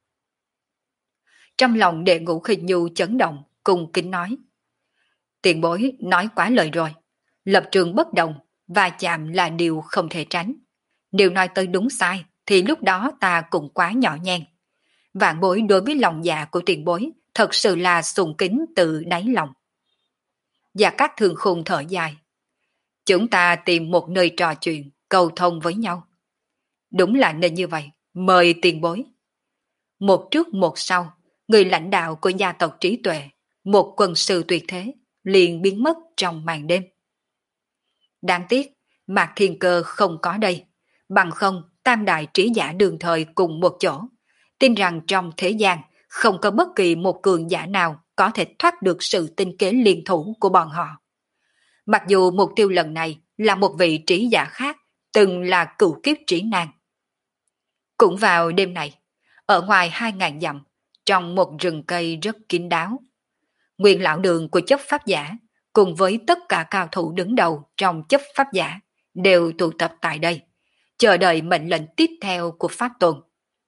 Trong lòng Đệ Ngũ Khinh Nhu chấn động, cùng kính nói. Tiền bối nói quá lời rồi, lập trường bất đồng, và chạm là điều không thể tránh. Nếu nói tới đúng sai, thì lúc đó ta cũng quá nhỏ nhen. Vạn bối đối với lòng dạ của tiền bối, thật sự là sùng kính từ đáy lòng. Và các thường khùng thở dài. Chúng ta tìm một nơi trò chuyện, cầu thông với nhau. Đúng là nên như vậy, mời tiền bối. Một trước một sau, người lãnh đạo của gia tộc trí tuệ, một quân sư tuyệt thế, liền biến mất trong màn đêm. Đáng tiếc, Mạc Thiên Cơ không có đây, bằng không tam đại trí giả đường thời cùng một chỗ. Tin rằng trong thế gian không có bất kỳ một cường giả nào có thể thoát được sự tinh kế liên thủ của bọn họ. Mặc dù mục tiêu lần này là một vị trí giả khác, từng là cựu kiếp trí nan. Cũng vào đêm này, ở ngoài hai ngàn dặm, trong một rừng cây rất kín đáo, nguyên lão đường của chấp pháp giả cùng với tất cả cao thủ đứng đầu trong chấp pháp giả đều tụ tập tại đây, chờ đợi mệnh lệnh tiếp theo của Pháp Tôn.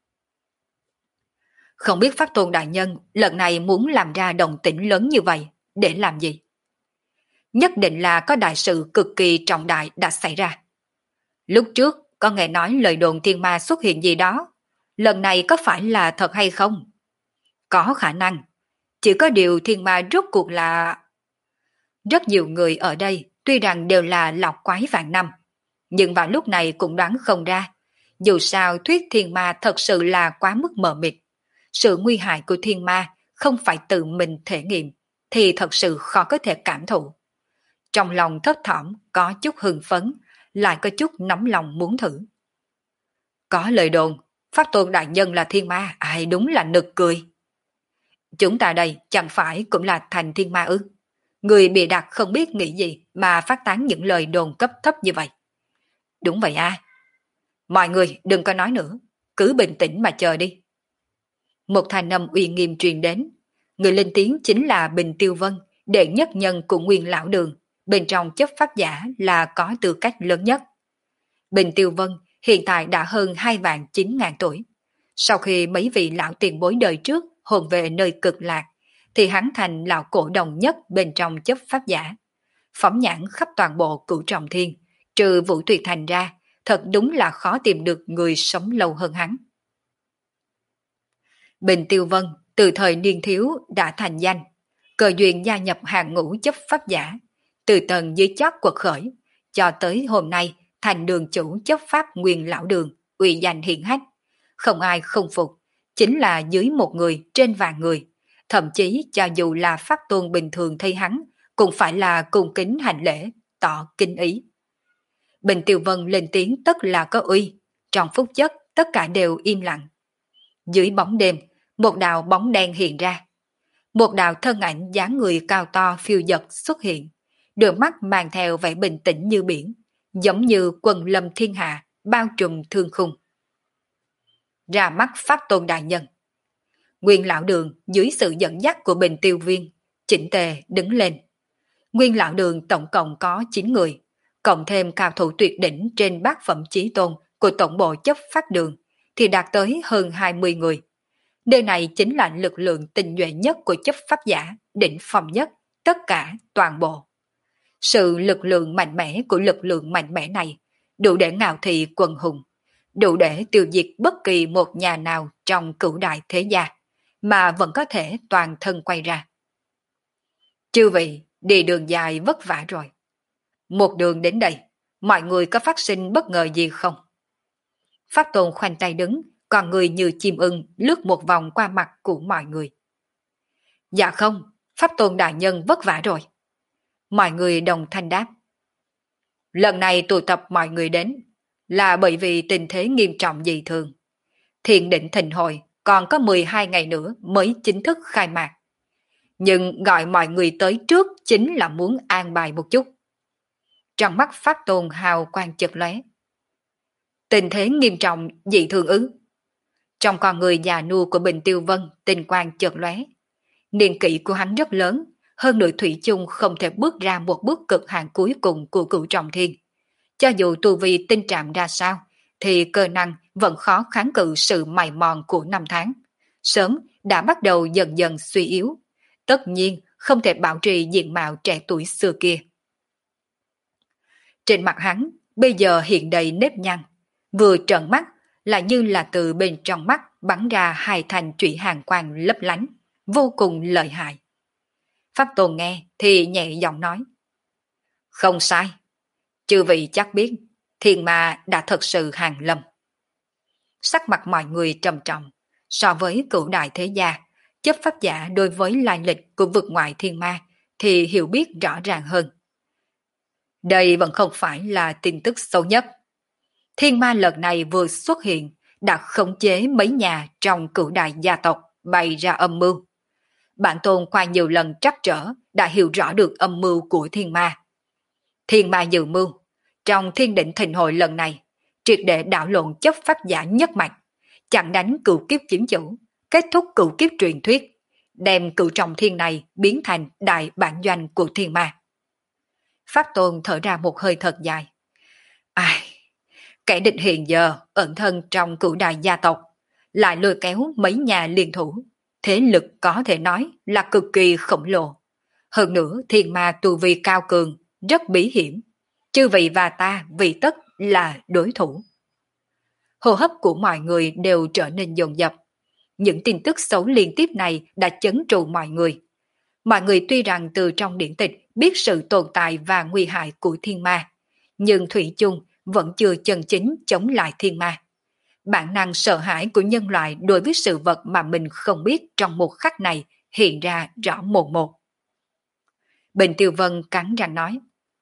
Không biết Pháp Tôn đại nhân lần này muốn làm ra động tĩnh lớn như vậy để làm gì? Nhất định là có đại sự cực kỳ trọng đại đã xảy ra. Lúc trước có nghe nói lời đồn thiên ma xuất hiện gì đó, lần này có phải là thật hay không? Có khả năng, chỉ có điều thiên ma rốt cuộc là... Rất nhiều người ở đây tuy rằng đều là lọc quái vạn năm, nhưng vào lúc này cũng đoán không ra. Dù sao thuyết thiên ma thật sự là quá mức mờ mịt. Sự nguy hại của thiên ma không phải tự mình thể nghiệm, thì thật sự khó có thể cảm thụ. Trong lòng thấp thỏm, có chút hưng phấn, lại có chút nóng lòng muốn thử. Có lời đồn, Pháp Tôn đại nhân là thiên ma, ai đúng là nực cười. Chúng ta đây chẳng phải cũng là thành thiên ma ư? Người bịa đặt không biết nghĩ gì mà phát tán những lời đồn cấp thấp như vậy. Đúng vậy à. Mọi người đừng có nói nữa, cứ bình tĩnh mà chờ đi. Một thanh âm uy nghiêm truyền đến. Người lên tiếng chính là Bình Tiêu Vân, đệ nhất nhân của Nguyên Lão Đường, bên trong chấp pháp giả là có tư cách lớn nhất. Bình Tiêu Vân hiện tại đã hơn hai vạn chín ngàn tuổi. Sau khi mấy vị lão tiền bối đời trước hồn về nơi cực lạc, thì hắn thành lão cổ đồng nhất bên trong chấp pháp giả. Phóng nhãn khắp toàn bộ Cửu Trọng Thiên, trừ Vũ Tuyệt Thành ra, thật đúng là khó tìm được người sống lâu hơn hắn. Bình Tiêu Vân từ thời niên thiếu đã thành danh, cờ duyên gia nhập hàng ngũ chấp pháp giả, từ tầng dưới chót quật khởi, cho tới hôm nay thành đường chủ chấp pháp Nguyên Lão Đường, uy danh hiển hách. Không ai không phục, chính là dưới một người trên vạn người, thậm chí cho dù là Pháp Tôn bình thường thấy hắn, cũng phải là cung kính hành lễ, tỏ kinh ý. Bình Tiêu Vân lên tiếng tất là có uy, trong phút chốc tất cả đều im lặng. Dưới bóng đêm, một đạo bóng đen hiện ra. Một đạo thân ảnh dáng người cao to phiêu dật xuất hiện, đôi mắt mang theo vẻ bình tĩnh như biển, giống như quần lâm thiên hạ, bao trùm thương khung. Ra mắt Pháp Tôn đại nhân. Nguyên Lão Đường dưới sự dẫn dắt của Bình Tiêu Viên, chỉnh tề đứng lên. Nguyên Lão Đường tổng cộng có chín người, cộng thêm cao thủ tuyệt đỉnh trên bát phẩm chí tôn của tổng bộ chấp pháp đường, thì đạt tới hơn hai mươi người. Nơi này chính là lực lượng tinh nhuệ nhất của chấp pháp giả, đỉnh phong nhất, tất cả toàn bộ. Sự lực lượng mạnh mẽ của lực lượng mạnh mẽ này đủ để ngạo thị quần hùng, đủ để tiêu diệt bất kỳ một nhà nào trong cửu đại thế gia, mà vẫn có thể toàn thân quay ra. Chư vị, đi đường dài vất vả rồi. Một đường đến đây, mọi người có phát sinh bất ngờ gì không? Pháp Tôn khoanh tay đứng, còn người như chim ưng lướt một vòng qua mặt của mọi người. Dạ không, Pháp Tôn đại nhân vất vả rồi. Mọi người đồng thanh đáp. Lần này tụ tập mọi người đến là bởi vì tình thế nghiêm trọng dị thường. Thiền định thịnh hội còn có mười hai ngày nữa mới chính thức khai mạc. Nhưng gọi mọi người tới trước chính là muốn an bài một chút. Trong mắt Pháp Tôn hào quang chợt lóe. Tình thế nghiêm trọng dị thường ư? Trong con người già nua của Bình Tiêu Vân tình quang chợt lóe. Niên kỷ của hắn rất lớn, hơn nữa thủy chung không thể bước ra một bước cực hạn cuối cùng của cửu trọng thiên. Cho dù tu vi tinh trạng ra sao, thì cơ năng vẫn khó kháng cự sự mài mòn của năm tháng. Sớm đã bắt đầu dần dần suy yếu, tất nhiên không thể bảo trì diện mạo trẻ tuổi xưa kia. Trên mặt hắn, bây giờ hiện đầy nếp nhăn, vừa trợn mắt là như là từ bên trong mắt bắn ra hai thành chủy hàn quang lấp lánh, vô cùng lợi hại. Pháp Tôn nghe thì nhẹ giọng nói: không sai, chư vị chắc biết, thiên ma đã thật sự hàng lâm. Sắc mặt mọi người trầm trọng, so với cửu đại thế gia, chấp pháp giả đối với lai lịch của vực ngoại thiên ma thì hiểu biết rõ ràng hơn. Đây vẫn không phải là tin tức xấu nhất. Thiên ma lần này vừa xuất hiện đã khống chế mấy nhà trong cửu đại gia tộc bày ra âm mưu. Bản tôn qua nhiều lần trắc trở đã hiểu rõ được âm mưu của thiên ma. Thiên ma dự mưu, trong thiên định thịnh hội lần này, triệt để đảo lộn chấp pháp giả nhất mạch, chặn đánh cửu kiếp chính chủ, kết thúc cửu kiếp truyền thuyết, đem cửu trọng thiên này biến thành đại bản doanh của thiên ma. Pháp Tôn thở ra một hơi thật dài. Ai, kẻ địch hiện giờ ẩn thân trong cửu đại gia tộc, lại lôi kéo mấy nhà liên thủ, thế lực có thể nói là cực kỳ khổng lồ. Hơn nữa thiên ma tu vi cao cường, rất bí hiểm. Chư vị và ta vì tất là đối thủ. Hô hấp của mọi người đều trở nên dồn dập. Những tin tức xấu liên tiếp này đã chấn trụ mọi người. Mọi người tuy rằng từ trong điển tịch biết sự tồn tại và nguy hại của thiên ma, nhưng thủy chung vẫn chưa chân chính chống lại thiên ma. Bản năng sợ hãi của nhân loại đối với sự vật mà mình không biết trong một khắc này hiện ra rõ một một. Bình Tiêu Vân cắn răng nói: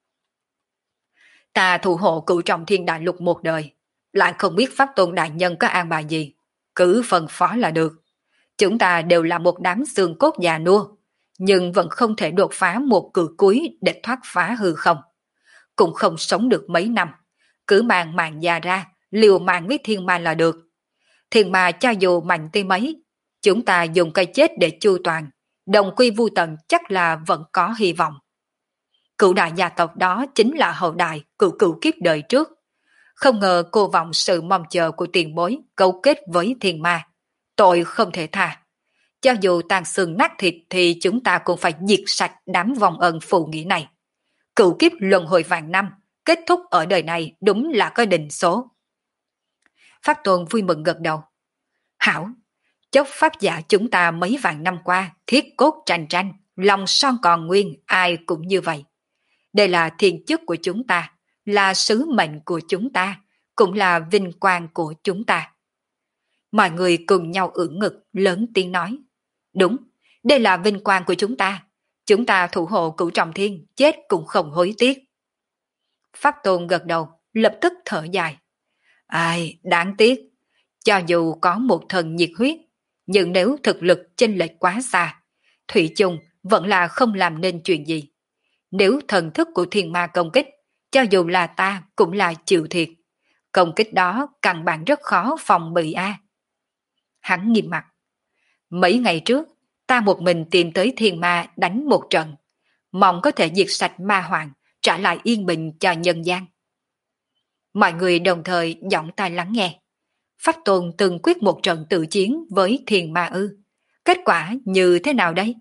ta thủ hộ cửu trọng thiên đại lục một đời, lại không biết Pháp Tôn đại nhân có an bài gì, cứ phân phó là được. Chúng ta đều là một đám xương cốt già nua, nhưng vẫn không thể đột phá một cửa cuối để thoát phá hư không. Cũng không sống được mấy năm, cứ mang mạng già ra, liều mạng với thiên ma là được. Thiên ma cho dù mạnh tới mấy, chúng ta dùng cây chết để chu toàn, đồng quy vu tận chắc là vẫn có hy vọng. Cửu đại gia tộc đó chính là hậu đại cửu cửu kiếp đời trước. Không ngờ cô vọng sự mong chờ của tiền bối cấu kết với thiên ma. Tội không thể tha. Cho dù tàn xương nát thịt thì chúng ta cũng phải diệt sạch đám vong ân phụ nghĩa này. Cửu kiếp luân hồi vạn năm, kết thúc ở đời này đúng là có định số. Pháp Tôn vui mừng gật đầu. Hảo, chốc pháp giả chúng ta mấy vạn năm qua thiết cốt tranh tranh, lòng son còn nguyên, ai cũng như vậy. Đây là thiên chức của chúng ta, là sứ mệnh của chúng ta, cũng là vinh quang của chúng ta. Mọi người cùng nhau ưỡn ngực, lớn tiếng nói. Đúng, đây là vinh quang của chúng ta. Chúng ta thủ hộ cửu trọng thiên, chết cũng không hối tiếc. Pháp Tôn gật đầu, lập tức thở dài. Ai, đáng tiếc. Cho dù có một thần nhiệt huyết, nhưng nếu thực lực chênh lệch quá xa, thủy chung vẫn là không làm nên chuyện gì. Nếu thần thức của thiên ma công kích, cho dù là ta cũng là chịu thiệt. Công kích đó căn bản rất khó phòng bị a. Hắn nghiêm mặt. Mấy ngày trước, ta một mình tìm tới thiên ma đánh một trận, mong có thể diệt sạch ma hoàng, trả lại yên bình cho nhân gian. Mọi người đồng thời giọng tai lắng nghe. Pháp Tôn từng quyết một trận tự chiến với thiên ma ư. Kết quả như thế nào đây?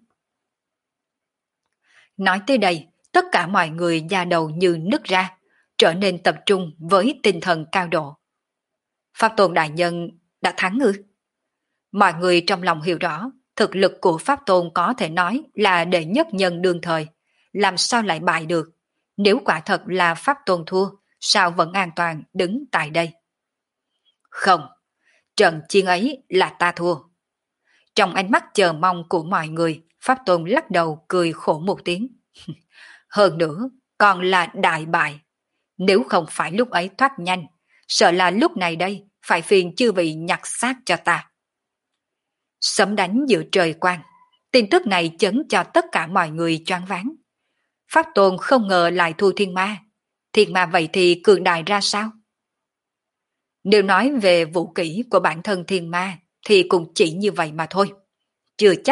Nói tới đây, tất cả mọi người da đầu như nứt ra, trở nên tập trung với tinh thần cao độ. Pháp Tôn đại nhân đã thắng ư? Mọi người trong lòng hiểu rõ, thực lực của Pháp Tôn có thể nói là đệ nhất nhân đương thời, làm sao lại bại được? Nếu quả thật là Pháp Tôn thua, sao vẫn an toàn đứng tại đây? Không, trận chiến ấy là ta thua. Trong ánh mắt chờ mong của mọi người, Pháp Tôn lắc đầu cười khổ một tiếng. Hơn nữa, còn là đại bại. Nếu không phải lúc ấy thoát nhanh, sợ là lúc này đây phải phiền chư vị nhặt xác cho ta. Sấm đánh giữa trời quang, tin tức này chấn cho tất cả mọi người choáng váng. Pháp Tôn không ngờ lại thua thiên ma. Thiên ma vậy thì cường đại ra sao? Nếu nói về vũ kỹ của bản thân thiên ma thì cũng chỉ như vậy mà thôi. Chưa chắc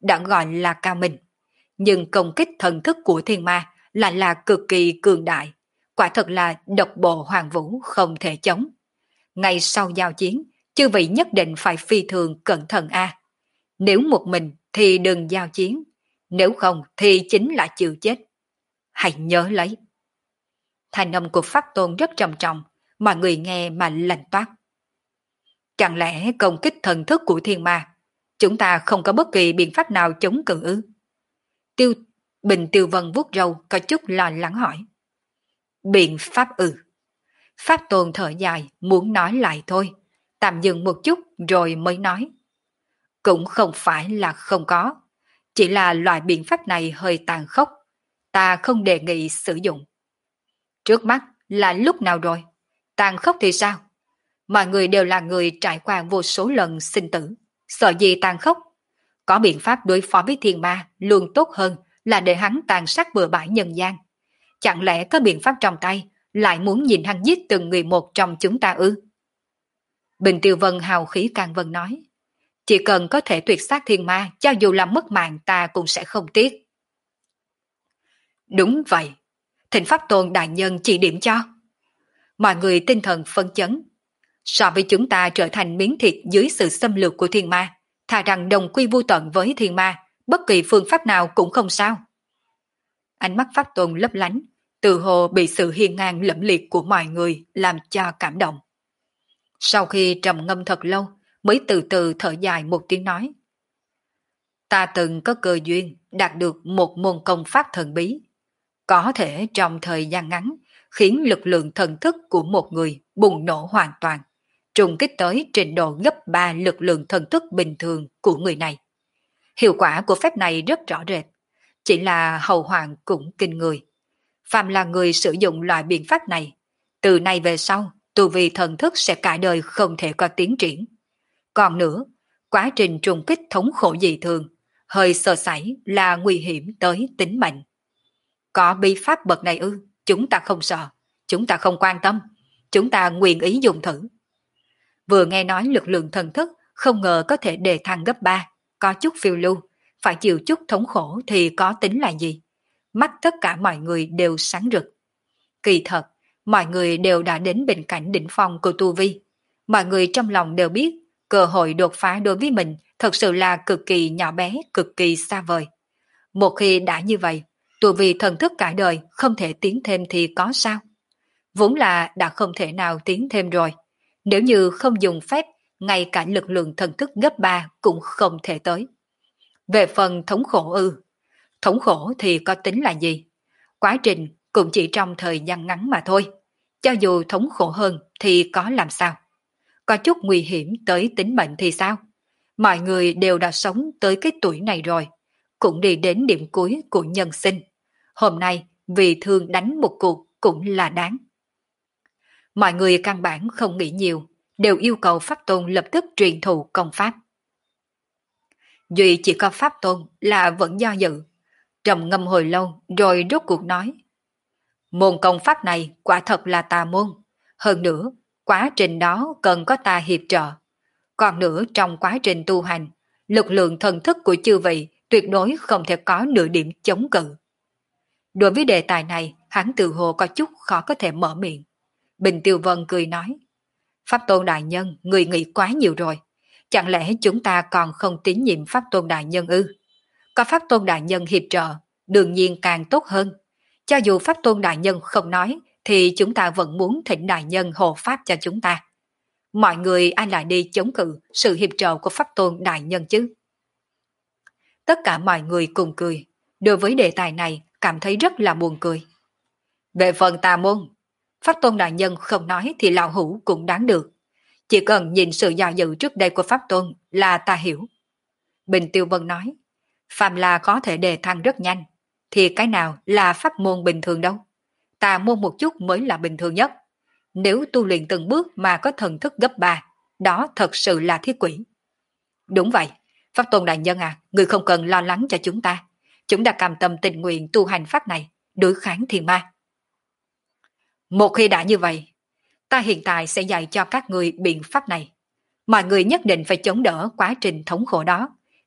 đã gọi là cao minh. Nhưng công kích thần thức của thiên ma lại là cực kỳ cường đại. Quả thật là độc bộ hoàng vũ không thể chống. Ngay sau giao chiến, chư vị nhất định phải phi thường cẩn thận a. Nếu một mình thì đừng giao chiến, nếu không thì chính là chịu chết. Hãy nhớ lấy. Thanh âm của Pháp Tôn rất trầm trọng, mọi người nghe mà lạnh toát. Chẳng lẽ công kích thần thức của thiên ma, chúng ta không có bất kỳ biện pháp nào chống cự ư? Tiêu Bình Tiêu Vân vuốt râu có chút lo lắng hỏi. Biện pháp ư? Pháp Tôn thở dài muốn nói lại thôi, tạm dừng một chút rồi mới nói. Cũng không phải là không có, chỉ là loại biện pháp này hơi tàn khốc, ta không đề nghị sử dụng. Trước mắt là lúc nào rồi? Tàn khốc thì sao? Mọi người đều là người trải qua vô số lần sinh tử, sợ gì tàn khốc? Có biện pháp đối phó với thiên ma luôn tốt hơn là để hắn tàn sát bừa bãi nhân gian. Chẳng lẽ có biện pháp trong tay lại muốn nhìn hắn giết từng người một trong chúng ta ư? Bình Tiêu Vân hào khí càng vân nói. Chỉ cần có thể tuyệt sát thiên ma, cho dù là mất mạng ta cũng sẽ không tiếc. Đúng vậy. Thịnh Pháp Tôn đại nhân chỉ điểm cho. Mọi người tinh thần phấn chấn. So với chúng ta trở thành miếng thịt dưới sự xâm lược của thiên ma, thà rằng đồng quy vu tận với thiên ma, bất kỳ phương pháp nào cũng không sao. Ánh mắt Pháp Tôn lấp lánh, từ hồ bị sự hiên ngang lẫm liệt của mọi người làm cho cảm động. Sau khi trầm ngâm thật lâu, mới từ từ thở dài một tiếng nói. Ta từng có cơ duyên đạt được một môn công pháp thần bí, có thể trong thời gian ngắn khiến lực lượng thần thức của một người bùng nổ hoàn toàn, trùng kích tới trình độ gấp ba lực lượng thần thức bình thường của người này. Hiệu quả của phép này rất rõ rệt, chỉ là hậu hoạn cũng kinh người. Phàm là người sử dụng loại biện pháp này, từ nay về sau, tu vi thần thức sẽ cả đời không thể có tiến triển. Còn nữa, quá trình trùng kích thống khổ dị thường, hơi sơ sẩy là nguy hiểm tới tính mệnh. Có bí pháp bậc này ư? Chúng ta không sợ, chúng ta không quan tâm, chúng ta nguyện ý dùng thử. Vừa nghe nói lực lượng thần thức không ngờ có thể đề thăng gấp ba, có chút phiêu lưu, phải chịu chút thống khổ thì có tính là gì? Mắt tất cả mọi người đều sáng rực. Kỳ thật, mọi người đều đã đến bình cảnh đỉnh phong của tu vi. Mọi người trong lòng đều biết cơ hội đột phá đối với mình thật sự là cực kỳ nhỏ bé, cực kỳ xa vời. Một khi đã như vậy, tu vi thần thức cả đời không thể tiến thêm thì có sao? Vốn là đã không thể nào tiến thêm rồi. Nếu như không dùng phép, ngay cả lực lượng thần thức gấp ba cũng không thể tới. Về phần thống khổ ư, thống khổ thì có tính là gì? Quá trình cũng chỉ trong thời gian ngắn mà thôi. Cho dù thống khổ hơn thì có làm sao? Có chút nguy hiểm tới tính mệnh thì sao? Mọi người đều đã sống tới cái tuổi này rồi, cũng đi đến điểm cuối của nhân sinh. Hôm nay vì thương đánh một cuộc cũng là đáng. Mọi người căn bản không nghĩ nhiều, đều yêu cầu Pháp Tôn lập tức truyền thụ công pháp. Duy chỉ có Pháp Tôn là vẫn do dự, trầm ngâm hồi lâu rồi rốt cuộc nói. Môn công pháp này quả thật là tà môn, hơn nữa quá trình đó cần có ta hiệp trợ. Còn nữa trong quá trình tu hành, lực lượng thần thức của chư vị tuyệt đối không thể có nửa điểm chống cự. Đối với đề tài này, hắn tự hồ có chút khó có thể mở miệng. Bình Tiêu Vân cười nói, Pháp Tôn Đại Nhân, người nghĩ quá nhiều rồi. Chẳng lẽ chúng ta còn không tín nhiệm Pháp Tôn Đại Nhân ư? Có Pháp Tôn Đại Nhân hiệp trợ, đương nhiên càng tốt hơn. Cho dù Pháp Tôn Đại Nhân không nói, thì chúng ta vẫn muốn thỉnh Đại Nhân hộ Pháp cho chúng ta. Mọi người ai lại đi chống cự sự hiệp trợ của Pháp Tôn Đại Nhân chứ? Tất cả mọi người cùng cười, đối với đề tài này cảm thấy rất là buồn cười. Về phần tà môn, Pháp Tôn Đại Nhân không nói thì lão hữu cũng đáng được. Chỉ cần nhìn sự do dự trước đây của Pháp Tôn là ta hiểu. Bình Tiêu Vân nói, phàm là có thể đề thăng rất nhanh, thì cái nào là pháp môn bình thường đâu. Tà môn một chút mới là bình thường nhất. Nếu tu luyện từng bước mà có thần thức gấp ba, đó thật sự là thiết quỷ. Đúng vậy, Pháp Tôn Đại Nhân à, người không cần lo lắng cho chúng ta. Chúng đã cam tâm tình nguyện tu hành pháp này, đối kháng thiên ma. Một khi đã như vậy, ta hiện tại sẽ dạy cho các người biện pháp này. Mọi người nhất định phải chống đỡ quá trình thống khổ đó,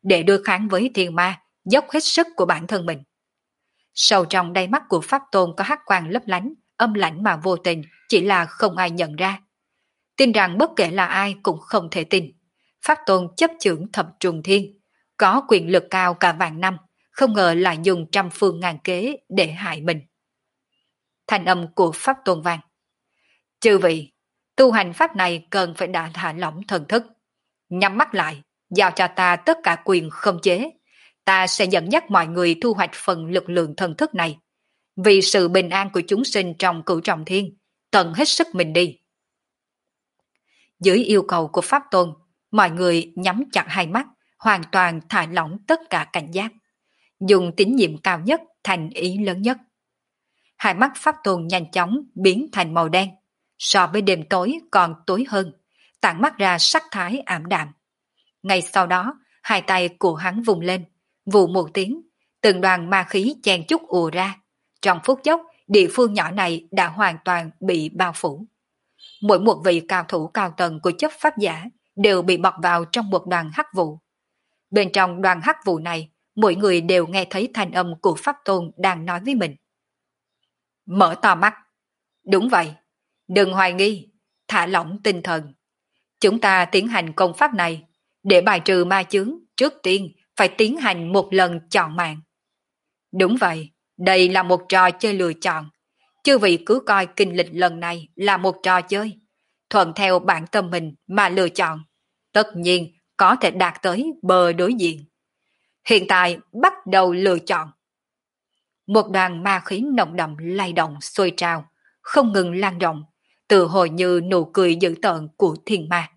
để đối kháng với thiên ma, dốc hết sức của bản thân mình. Sâu trong đáy mắt của Pháp Tôn có hắc quang lấp lánh, âm lãnh mà vô tình, chỉ là không ai nhận ra. Tin rằng bất kể là ai cũng không thể tin. Pháp Tôn chấp chưởng thập trùng thiên, có quyền lực cao cả vạn năm, không ngờ lại dùng trăm phương ngàn kế để hại mình. Thanh âm của Pháp Tôn vang. Chư vị, tu hành pháp này cần phải đã thả lỏng thần thức. Nhắm mắt lại, giao cho ta tất cả quyền không chế. Ta sẽ dẫn dắt mọi người thu hoạch phần lực lượng thần thức này. Vì sự bình an của chúng sinh trong cửu trọng thiên, tận hết sức mình đi. Dưới yêu cầu của Pháp Tôn, mọi người nhắm chặt hai mắt, hoàn toàn thả lỏng tất cả cảnh giác. Dùng tín nhiệm cao nhất thành ý lớn nhất. Hai mắt Pháp Tôn nhanh chóng biến thành màu đen, so với đêm tối còn tối hơn, tản mắt ra sắc thái ảm đạm. Ngay sau đó, hai tay của hắn vùng lên, vù một tiếng, từng đoàn ma khí chen chúc ùa ra. Trong phút chốc, địa phương nhỏ này đã hoàn toàn bị bao phủ. Mỗi một vị cao thủ cao tầng của chấp pháp giả đều bị bọc vào trong một đoàn hắc vụ. Bên trong đoàn hắc vụ này, mỗi người đều nghe thấy thanh âm của Pháp Tôn đang nói với mình. Mở to mắt. Đúng vậy. Đừng hoài nghi. Thả lỏng tinh thần. Chúng ta tiến hành công pháp này. Để bài trừ ma chướng, trước tiên phải tiến hành một lần chọn mạng. Đúng vậy. Đây là một trò chơi lựa chọn. Chư vị cứ coi kinh lịch lần này là một trò chơi. Thuận theo bản tâm mình mà lựa chọn. Tất nhiên có thể đạt tới bờ đối diện. Hiện tại bắt đầu lựa chọn. Một đoàn ma khí nồng đậm lay động sôi trào, không ngừng lan rộng, tự hồi như nụ cười dữ tợn của thiên ma.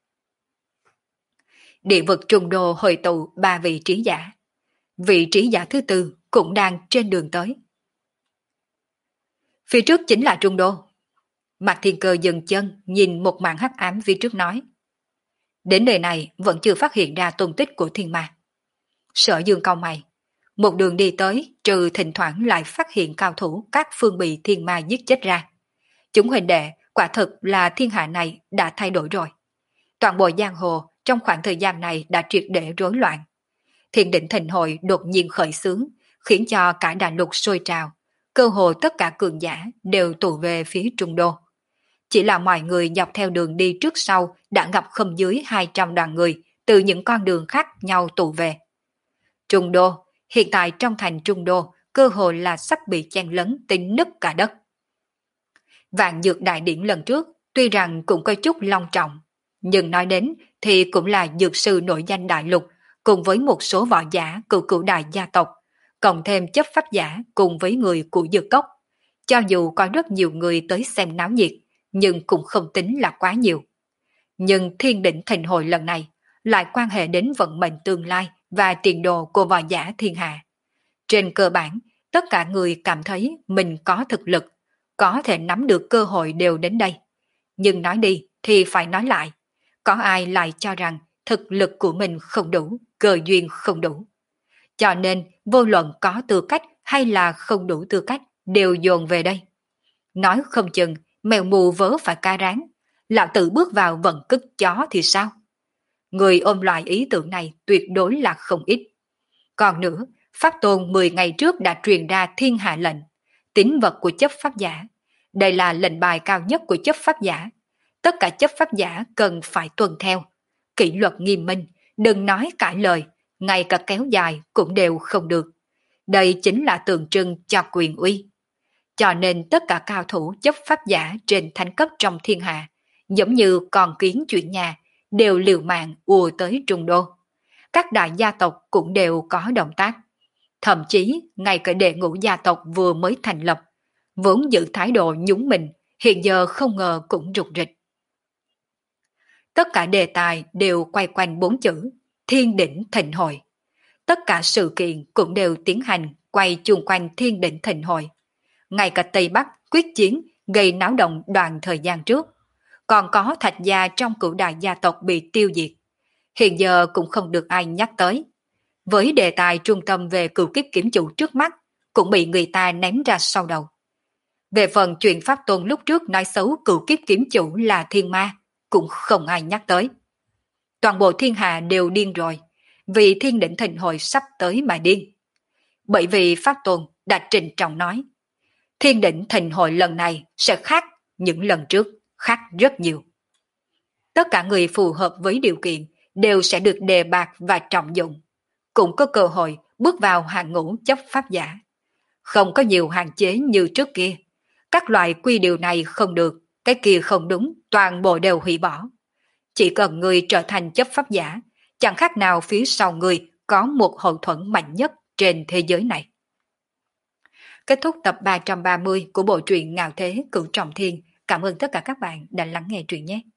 Địa vực trung đô hội tụ ba vị trí giả. Vị trí giả thứ tư cũng đang trên đường tới. Phía trước chính là trung đô. Mạc Thiên Cơ dừng chân nhìn một màn hắc ám phía trước nói. Đến đời này vẫn chưa phát hiện ra tung tích của thiên ma. Sở Dương cau mày. Một đường đi tới, trừ thỉnh thoảng lại phát hiện cao thủ các phương bị thiên ma giết chết ra. Chúng huynh đệ, quả thực là thiên hạ này đã thay đổi rồi. Toàn bộ giang hồ trong khoảng thời gian này đã triệt để rối loạn. Thiên định thịnh hội đột nhiên khởi xướng, khiến cho cả đại lục sôi trào. Cơ hồ tất cả cường giả đều tụ về phía trung đô. Chỉ là mọi người dọc theo đường đi trước sau đã gặp không dưới hai trăm đoàn người từ những con đường khác nhau tụ về. Trung đô, hiện tại trong thành trung đô, cơ hồ là sắp bị chen lấn tính nứt cả đất. Vạn Dược Đại Điển lần trước, tuy rằng cũng có chút long trọng, nhưng nói đến thì cũng là dược sư nổi danh đại lục, cùng với một số võ giả cựu cựu đại gia tộc, cộng thêm chấp pháp giả cùng với người của dược cốc. Cho dù có rất nhiều người tới xem náo nhiệt, nhưng cũng không tính là quá nhiều. Nhưng thiên định thịnh hội lần này lại quan hệ đến vận mệnh tương lai và tiền đồ của võ giả thiên hạ. Trên cơ bản, tất cả người cảm thấy mình có thực lực, có thể nắm được cơ hội đều đến đây. Nhưng nói đi thì phải nói lại, có ai lại cho rằng thực lực của mình không đủ, cơ duyên không đủ. Cho nên vô luận có tư cách hay là không đủ tư cách đều dồn về đây. Nói không chừng mèo mù vớ phải ca rán, lão tử bước vào vận cất chó thì sao? Người ôm loại ý tưởng này tuyệt đối là không ít. Còn nữa, Pháp Tôn mười ngày trước đã truyền ra thiên hạ lệnh, tín vật của chấp pháp giả. Đây là lệnh bài cao nhất của chấp pháp giả. Tất cả chấp pháp giả cần phải tuân theo. Kỷ luật nghiêm minh, đừng nói cãi lời, ngay cả kéo dài cũng đều không được. Đây chính là tượng trưng cho quyền uy. Cho nên tất cả cao thủ chấp pháp giả trên thánh cấp trong thiên hạ, giống như con kiến chuyển nhà, đều liều mạng ùa tới trung đô. Các đại gia tộc cũng đều có động tác. Thậm chí, ngay cả đệ ngũ gia tộc vừa mới thành lập, vốn giữ thái độ nhúng mình, hiện giờ không ngờ cũng rục rịch. Tất cả đề tài đều quay quanh bốn chữ, thiên đỉnh thịnh hội. Tất cả sự kiện cũng đều tiến hành quay chung quanh thiên đỉnh thịnh hội. Ngay cả Tây Bắc quyết chiến gây náo động đoạn thời gian trước. Còn có Thạch gia trong cửu đại gia tộc bị tiêu diệt. Hiện giờ cũng không được ai nhắc tới. Với đề tài trung tâm về cửu kiếp kiểm chủ trước mắt, cũng bị người ta ném ra sau đầu. Về phần chuyện Pháp Tôn lúc trước nói xấu cửu kiếp kiểm chủ là thiên ma, cũng không ai nhắc tới. Toàn bộ thiên hạ đều điên rồi. vì thiên định thịnh hội sắp tới mà điên. Bởi vì Pháp Tôn đã trịnh trọng nói, thiên định thịnh hội lần này sẽ khác những lần trước, khác rất nhiều. Tất cả người phù hợp với điều kiện đều sẽ được đề bạt và trọng dụng, cũng có cơ hội bước vào hàng ngũ chấp pháp giả. Không có nhiều hạn chế như trước kia. Các loại quy điều này không được, cái kia không đúng, toàn bộ đều hủy bỏ. Chỉ cần người trở thành chấp pháp giả, chẳng khác nào phía sau người có một hậu thuẫn mạnh nhất trên thế giới này. Kết thúc tập ba trăm ba mươi của bộ truyện Ngạo Thế Cửu Trọng Thiên. Cảm ơn tất cả các bạn đã lắng nghe truyện nhé.